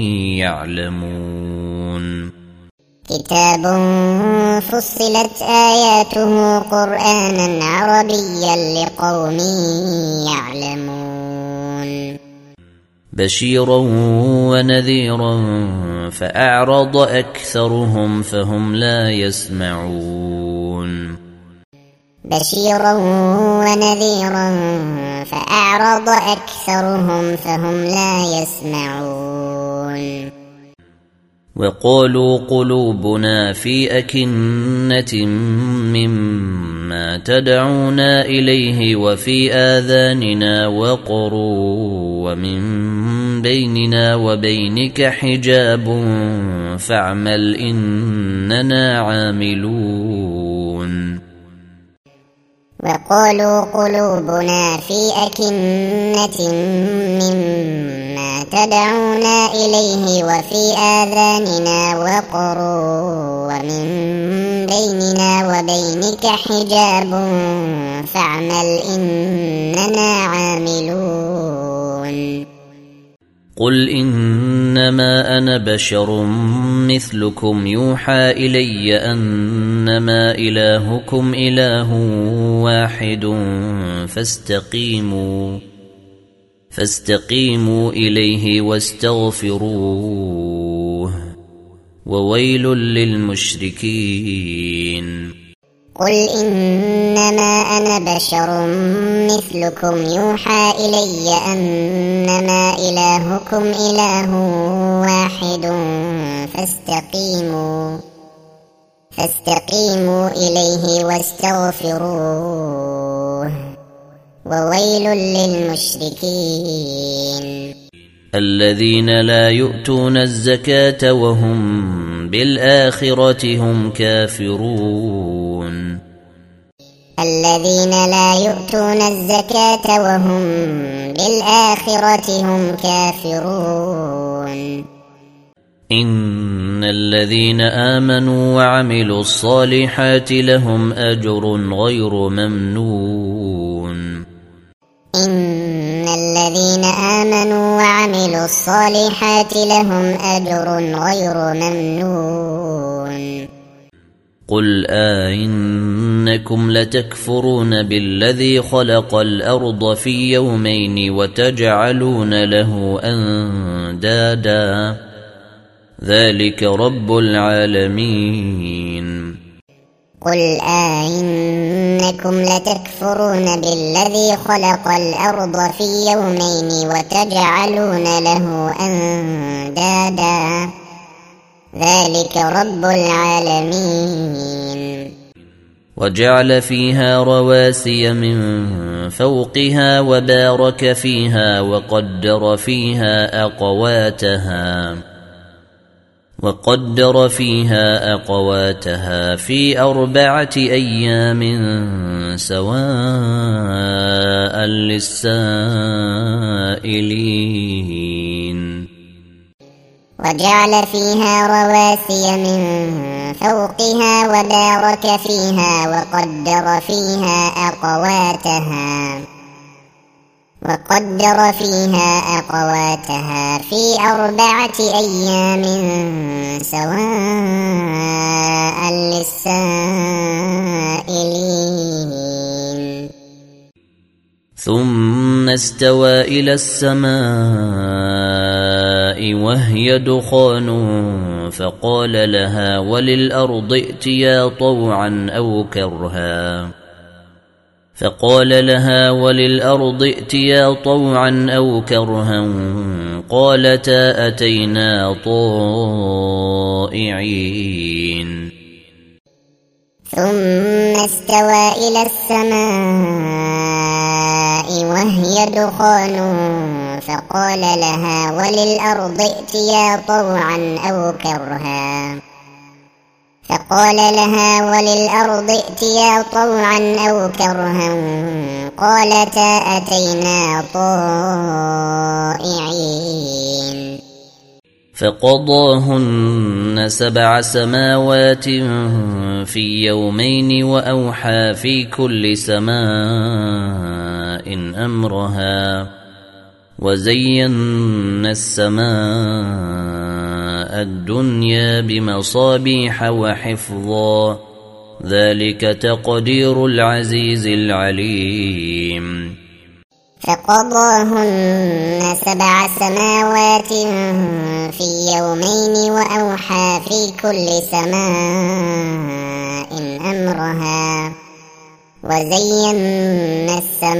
يعلمون. كتاب فصلت آياته قرآنا عربيا لقوم يعلمون. بشيرا ونذيرا فأعرض أكثرهم فهم لا يسمعون. بشيرا ونذيرا فأعرض أكثرهم فهم لا يسمعون. وقالوا قلوبنا في أكنة مما تدعونا إليه وفي آذاننا وقر ومن بيننا وبينك حجاب فاعمل إننا عاملون. وقالوا قلوبنا في أكنة مما تدعونا إليه وفي آذاننا وقر ومن بيننا وبينك حجاب فاعمل إننا عاملون. قل إنما أنا بشر مثلكم يوحى إلي أنما إلهكم إله واحد فاستقيموا فاستقيموا إليه واستغفروه وويل للمشركين. قل إنما أنا بشر مثلكم يوحى إلي أنما إلهكم إله واحد فاستقيموا فاستقيموا إليه واستغفروه وويل للمشركين. الذين لا يؤتون الزكاة وهم بالآخرة هم كافرون الذين لا يؤتون الزكاة وهم بالآخرة هم كافرون إن الذين آمنوا وعملوا الصالحات لهم أجر غير ممنون إن الذين آمنوا وعملوا الصالحات لهم أجر غير ممنون قل آئنكم لتكفرون بالذي خلق الأرض في يومين وتجعلون له أندادا ذلك رب العالمين قل آئنكم لتكفرون بالذي خلق الأرض في يومين وتجعلون له أندادا ذلك رب العالمين وجعل فيها رواسي من فوقها وبارك فيها وقدر فيها أقواتها وقدر فيها أقواتها في أربعة أيام سواء للسائلين وجعل فيها رواسي من فوقها وبارك فيها وقدر فيها أقواتها وقدر فيها أقواتها في أربعة أيام سواء للسائلين ثم استوى إلى السماء وهي دخان فقال لها وللأرض ائتيا طوعا أو كرها فقال لها وللأرض ائتيا طوعا أو كرها قالتا أتينا طائعين ثم استوى إلى السماء وهي دخان فقال لها وللأرض ائتيا طوعا أو كرها فقال لها وللأرض ائتيا طوعا أو كرها قالتا أتينا طائعين فقضاهن سبع سماوات في يومين وأوحى في كل سماء أمرها وزينا السماء الدنيا بمصابيح وحفظا ذلك تقدير العزيز العليم فقضاهن سبع سماوات في يومين وأوحى في كل سماء أمرها وزينا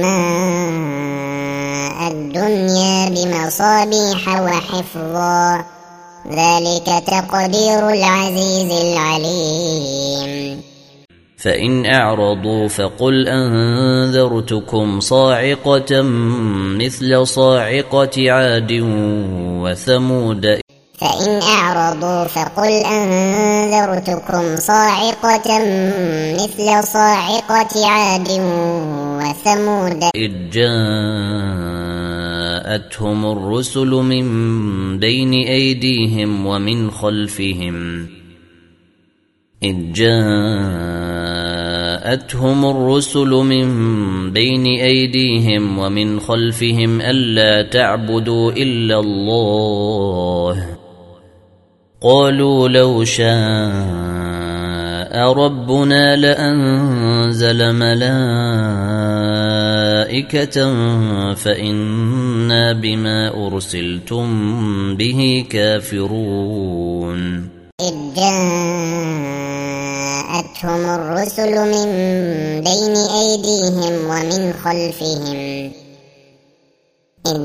السماء الدنيا بمصابيح وحفظا ذلك تقدير العزيز العليم فإن أعرضوا فقل أنذرتكم صاعقة مثل صاعقة عاد وثمود فإن أعرضوا فقل أنذرتكم صاعقة مثل صاعقة عاد وثمود إذ جاءتهم الرسل من بين أيديهم ومن خلفهم إذ جاءتهم الرسل من بين أيديهم ومن خلفهم ألا تعبدوا إلا الله قالوا لو شاء ربنا لأنزل ملائكة فإنا بما أرسلتم به كافرون إذ جاءتهم الرسل من بين أيديهم ومن خلفهم إذ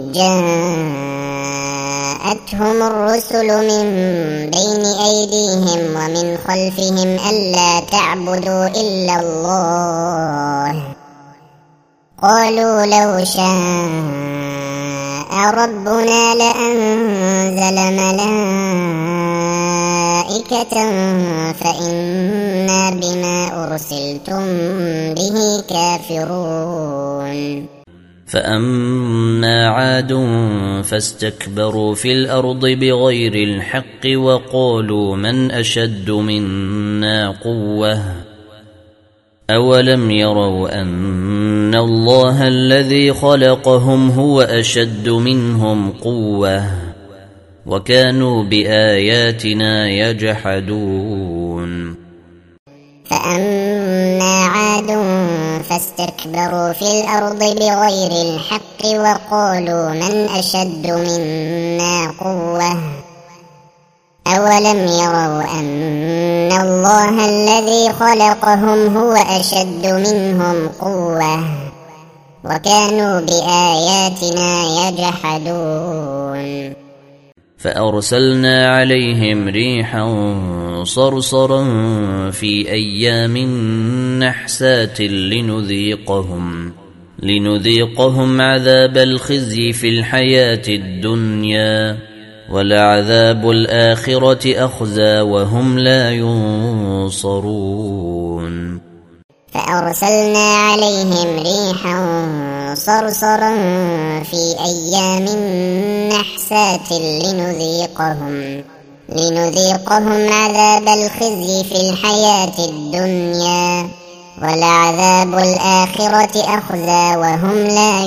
جاءتهم الرسل من بين أيديهم ومن خلفهم ألا تعبدوا إلا الله قالوا لو شاء ربنا لأنزل ملائكة ملائكة فإنا بما أرسلتم به كافرون فأما عاد فاستكبروا في الأرض بغير الحق وقالوا من أشد منا قوة أولم يروا أن الله الذي خلقهم هو أشد منهم قوة وكانوا بآياتنا يجحدون فأما عاد فاستكبروا في الأرض بغير الحق وقالوا من أشد منا قوة أولم يروا أن الله الذي خلقهم هو أشد منهم قوة وكانوا بآياتنا يجحدون فأرسلنا عليهم ريحا صرصرا في أيام نحسات لنذيقهم لنذيقهم عذاب الخزي في الحياة الدنيا ولعذاب الآخرة أخزى وهم لا ينصرون فأرسلنا عليهم ريحا صرصرا في أيام نحسات لنذيقهم لنذيقهم عذاب الخزي في الحياة الدنيا ولعذاب الآخرة أخزى وهم لا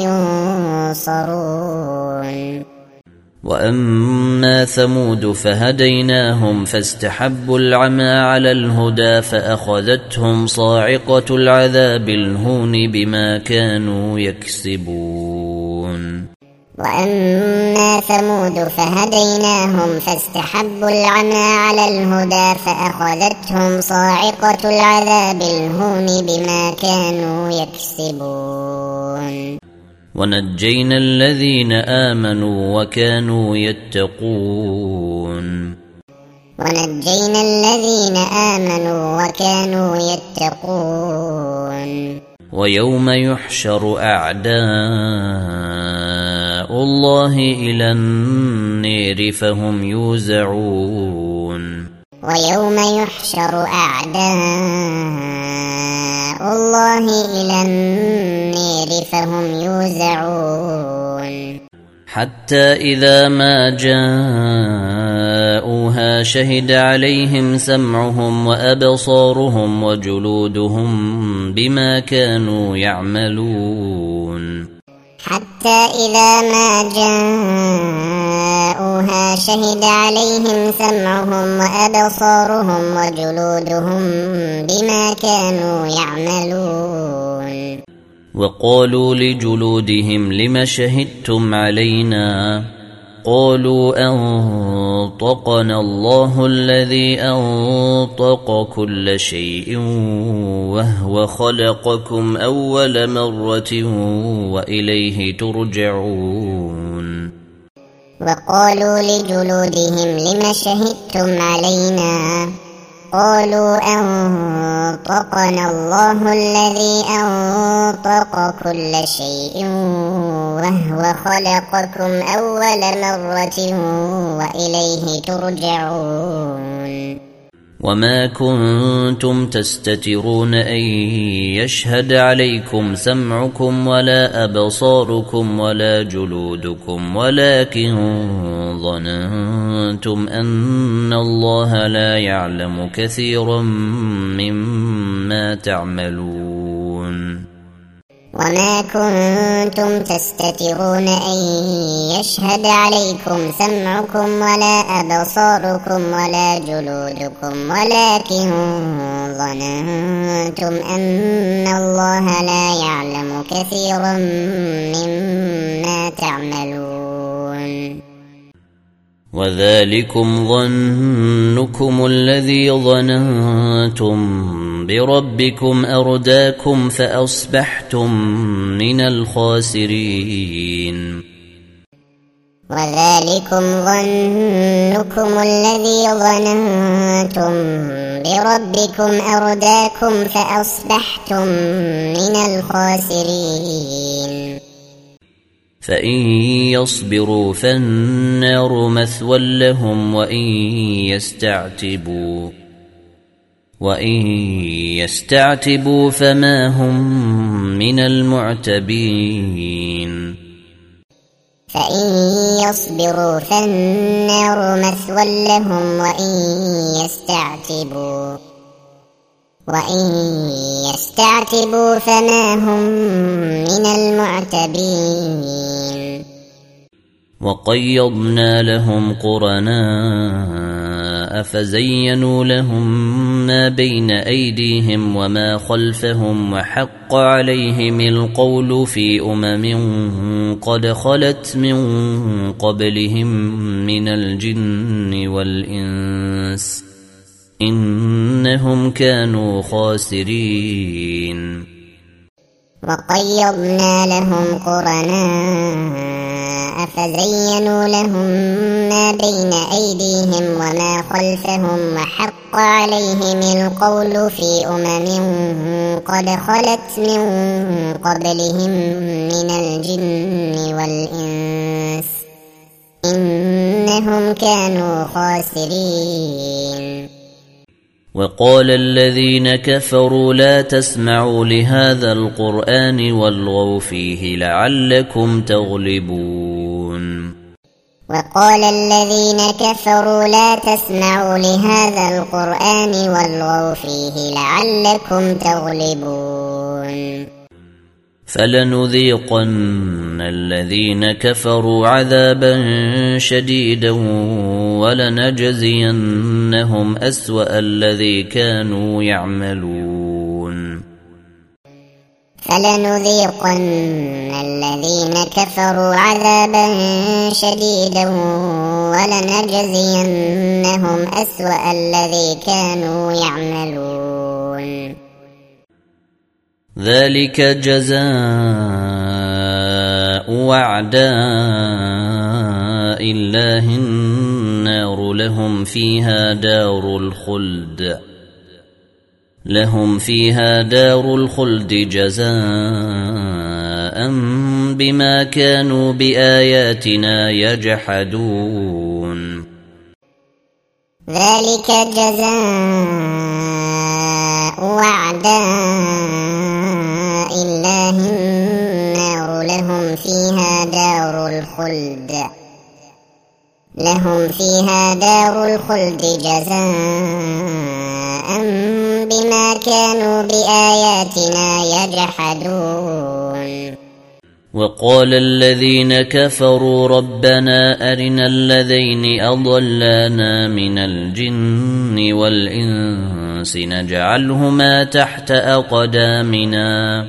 ينصرون وأما ثمود فهديناهم فاستحبوا العمى على الهدى فأخذتهم صاعقة العذاب الهون بما كانوا يكسبون وأما ثمود فهديناهم فاستحبوا العمى على الهدى فأخذتهم صاعقة العذاب الهون بما كانوا يكسبون ونجينا الذين آمنوا وكانوا يتقون ونجينا الذين آمنوا وكانوا يتقون ويوم يحشر أعداء الله إلى النير فهم يوزعون ويوم يحشر أعداء الله إلى النير فهم يوزعون حتى إذا ما جاءوها شهد عليهم سمعهم وأبصارهم وجلودهم بما كانوا يعملون حتى إذا ما جاءوها شهد عليهم سمعهم وأبصارهم وجلودهم بما كانوا يعملون وقالوا لجلودهم لم شهدتم علينا قالوا أنطقنا الله الذي أنطق كل شيء وهو خلقكم أول مرة وإليه ترجعون وقالوا لجلودهم لم شهدتم علينا قالوا أنطقنا الله الذي أنطق كل شيء وهو خلقكم أول مرة وإليه ترجعون وما كنتم تستترون أن يشهد عليكم سمعكم ولا أبصاركم ولا جلودكم ولكن ظننتم أن الله لا يعلم كثيرا مما تعملون وما كنتم تستترون أن يشهد عليكم سمعكم ولا أبصاركم ولا جلودكم ولكن ظننتم أن الله لا يعلم كثيرا مما تعملون وذلكم ظنكم الذي ظننتم بربكم أرداكم فأصبحتم من الخاسرين وذلكم ظنكم الذي ظننتم بربكم أرداكم فأصبحتم من الخاسرين فإن يصبروا فالنار مثوى لهم وإن يستعتبوا وإن يستعتبوا فما هم من المعتبين فإن يصبروا فالنار مثوى لهم وإن يستعتبوا وإن يستعتبوا فما هم من المعتبين وقيضنا لهم قرناء فزينوا لهم ما بين أيديهم وما خلفهم وحق عليهم القول في أمم قد خلت من قبلهم من الجن والإنس إنهم كانوا خاسرين وقيضنا لهم قرناء فزينوا لهم ما بين أيديهم وما خلفهم وحق عليهم القول في أمم قد خلت من قبلهم من الجن والإنس إنهم كانوا خاسرين وقال الذين كفروا لا تسمعوا لهذا القرآن والغوا فيه لعلكم تغلبون وقال الذين كفروا لا تسمعوا لهذا القرآن والغوا فيه لعلكم تغلبون فلنذيقن الذين كفروا عذابا شديدا ولنجزينهم أسوأ الذي كانوا يعملون فلنذيقن الذين كفروا عذابا شديدا ولنجزينهم أسوأ الذي كانوا يعملون ذلك جزاء أعداء الله النار لهم فيها دار الخلد لهم فيها دار الخلد جزاء بما كانوا بآياتنا يجحدون ذلك جزاء أعداء الله النار لهم فيها دار الخلد لهم فيها دار الخلد جزاء بما كانوا بآياتنا يجحدون وقال الذين كفروا ربنا أرنا الذين أضلانا من الجن والإنس نجعلهما تحت أقدامنا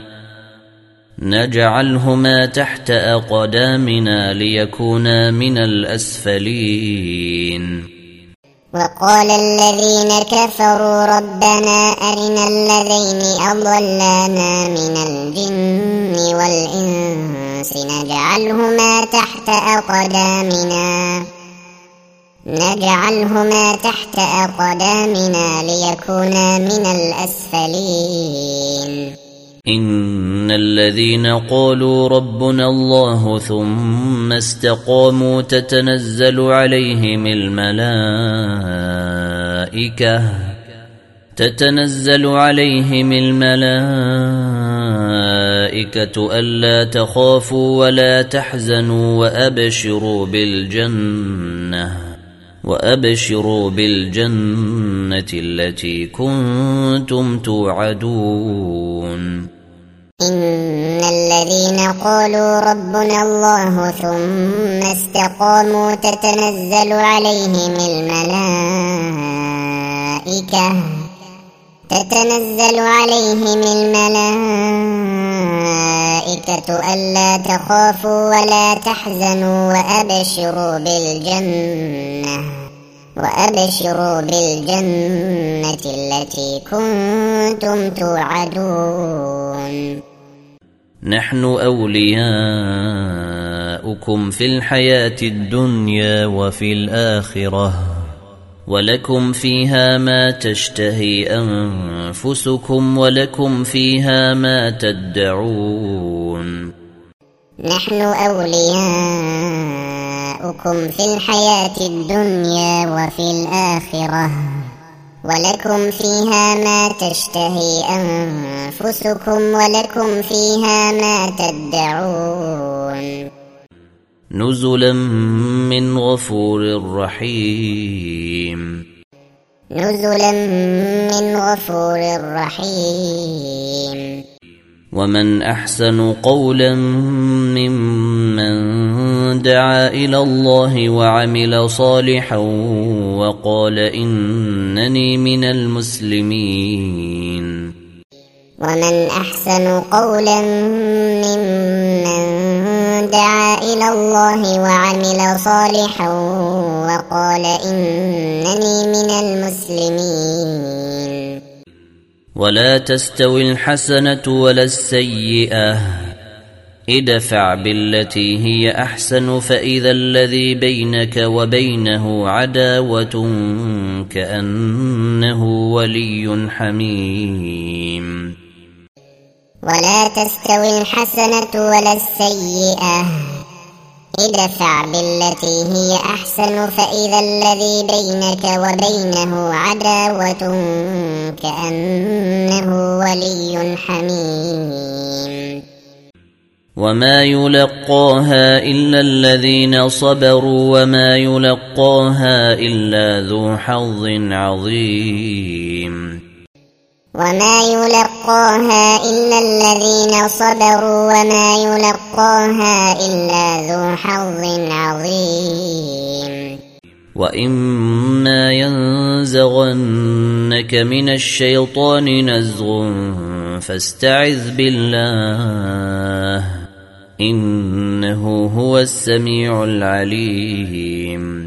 نجعلهما تحت أقدامنا ليكونا من الأسفلين وقال الذين كفروا ربنا أرنا الذين أضلانا من الجن والإنس نجعلهما تحت أقدامنا نجعلهما تحت أقدامنا ليكونا من الأسفلين إن الذين قالوا ربنا الله ثم استقاموا تتنزل عليهم الملائكة تتنزل عليهم الملائكة ألا تخافوا ولا تحزنوا وأبشروا بالجنة وأبشروا بالجنة التي كنتم توعدون إن الذين قالوا ربنا الله ثم استقاموا تتنزل عليهم الملائكة تتنزل عليهم الملائكة ألا تخافوا ولا تحزنوا وأبشروا بالجنة وأبشروا بالجنة التي كنتم توعدون نحن أولياؤكم في الحياة الدنيا وفي الآخرة ولكم فيها ما تشتهي أنفسكم ولكم فيها ما تدعون نحن أولياؤكم في الحياة الدنيا وفي الآخرة ولكم فيها ما تشتهي أنفسكم ولكم فيها ما تدعون نزلا من غفور رحيم نزلا من غفور رحيم ومن أحسن قولا ممن دعا إلى الله وعمل صالحا وقال إنني من المسلمين ومن أحسن قولا ممن دعا إلى الله وعمل صالحا وقال إنني من المسلمين ولا تستوي الحسنة ولا السيئة ادفع بالتي هي أحسن فإذا الذي بينك وبينه عداوة كأنه ولي حميم ولا تستوي الحسنة ولا السيئة ادفع بالتي هي أحسن فإذا الذي بينك وبينه عداوة كأنه ولي حميم وما يلقاها إلا الذين صبروا وما يلقاها إلا ذو حظ عظيم وما يلقاها إلا الذين صبروا وما يلقاها إلا ذو حظ عظيم وإما ينزغنك من الشيطان نزغ فاستعذ بالله إنه هو السميع العليم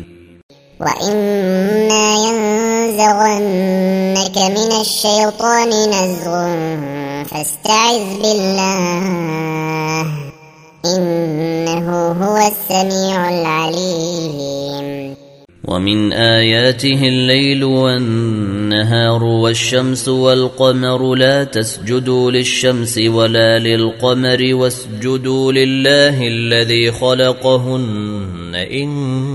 وإما ينزغنك من الشيطان نزغ فاستعذ بالله إنه هو السميع العليم ومن آياته الليل والنهار والشمس والقمر لا تسجدوا للشمس ولا للقمر واسجدوا لله الذي خلقهن إن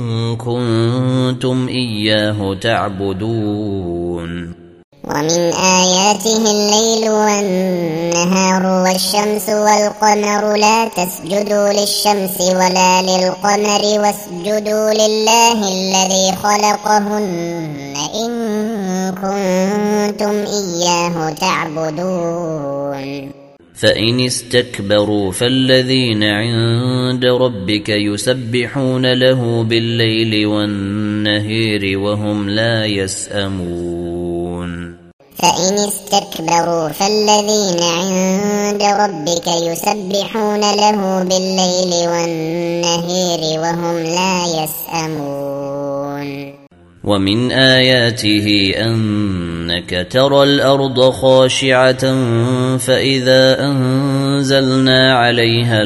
كنتم إياه تعبدون ومن آياته الليل والنهار والشمس والقمر لا تسجدوا للشمس ولا للقمر واسجدوا لله الذي خلقهن إن كنتم إياه تعبدون فإن استكبروا فالذين عند ربك يسبحون له بالليل والنهار وهم لا يسأمون فإن استكبروا فالذين عند ربك يسبحون له بالليل والنهار وهم لا يسأمون ومن آياته أنك ترى الأرض خاشعة فإذا أنزلنا عليها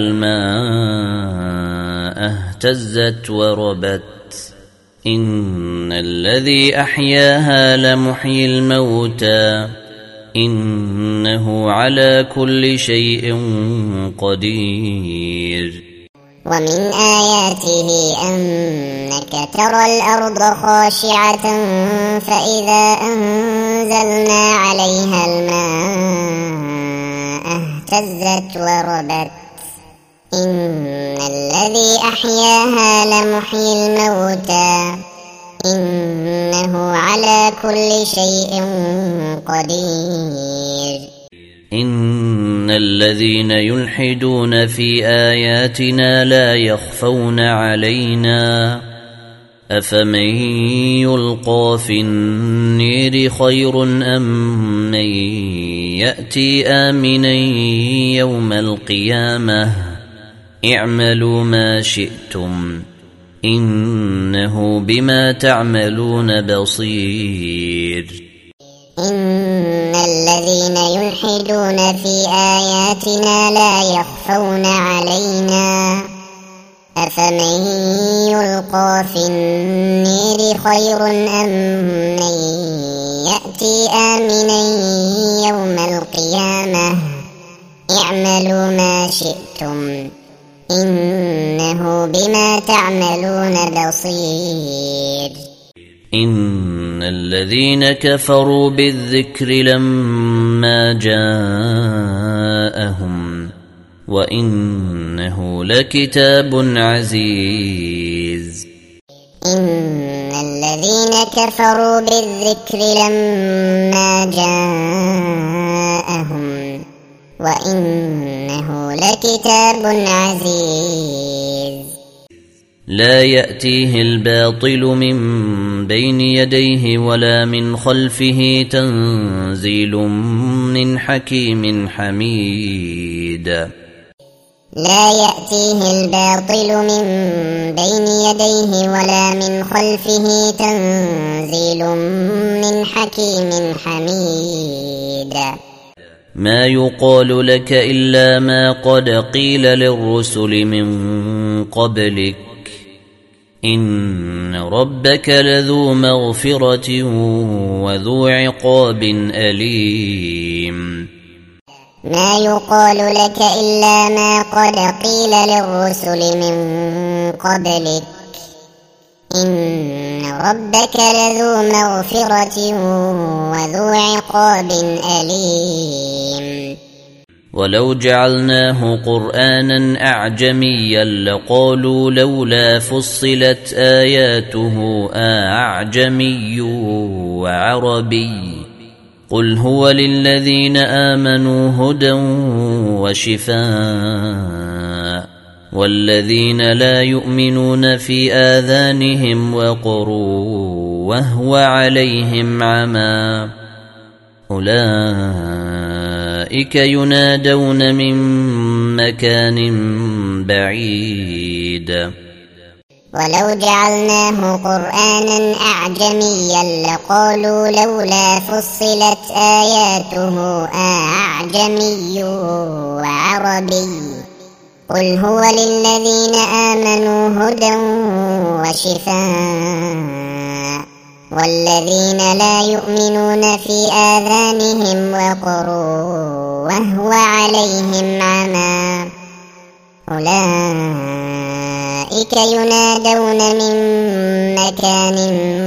الماء اهتزت وربت إن الذي أحياها لمحيي الموتى إنه على كل شيء قدير ومن آياته أنك ترى الأرض خاشعة فإذا أنزلنا عليها الماء اهتزت وربت إن الذي أحياها لمحيي الموتى إنه على كل شيء قدير إن الذين يلحدون في آياتنا لا يخفون علينا أفمن يلقى في النير خير أم من يأتي آمنا يوم القيامة اعملوا ما شئتم إنه بما تعملون بصير إن الذين يلحدون في آياتنا لا يخفون علينا أفمن يلقى في النير خير أم من يأتي آمنا يوم القيامة اعملوا ما شئتم إنه بما تعملون بصير. إن الذين كفروا بالذكر لما جاءهم وإنه لكتاب عزيز. إن الذين كفروا بالذكر لما جاءهم وإنه لكتاب عزيز. لا يأتيه الباطل من بين يديه ولا من خلفه تنزيل من حكيم حميد. لا يأتيه الباطل من بين يديه ولا من خلفه تنزيل من حكيم حميد. ما يقال لك إلا ما قد قيل للرسل من قبلك إن ربك لذو مغفرة وذو عقاب أليم. ما يقال لك إلا ما قد قيل للرسل من قبلك إن ربك لذو مغفرة وذو عقاب أليم. ولو جعلناه قرآنا أعجميا لقالوا لولا فصلت آياته أعجمي وعربي قل هو للذين آمنوا هدى وشفاء والذين لا يؤمنون في آذانهم وقر وهو عليهم عمى أولئك ينادون من مكان بعيد. ولو جعلناه قرآنا أعجميا لقالوا لولا فصلت آياته أعجمي وعربي قل هو للذين آمنوا هدى وشفاء والذين لا يؤمنون في آذانهم وقر وهو عليهم عمى أولئك ينادون من مكان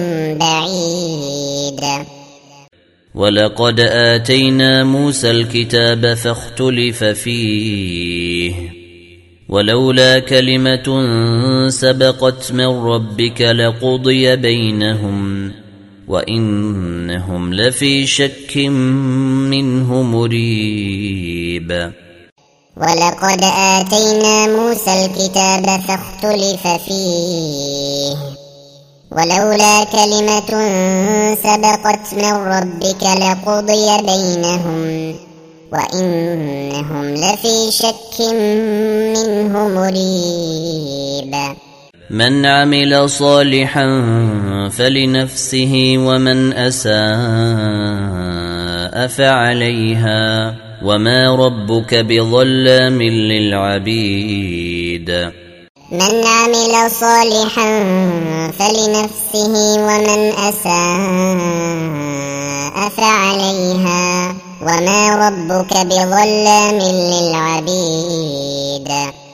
بعيد. ولقد آتينا موسى الكتاب فاختلف فيه ولولا كلمة سبقت من ربك لقضي بينهم وإنهم لفي شك منه مريب. ولقد آتينا موسى الكتاب فاختلف فيه ولولا كلمة سبقت من ربك لقضي بينهم وإنهم لفي شك منه مريب. من عمل صالحا فلنفسه ومن أساء فعليها وما ربك بظلام للعبيد. من عمل صالحا فلنفسه ومن أساء فعليها وما ربك بظلام للعبيد.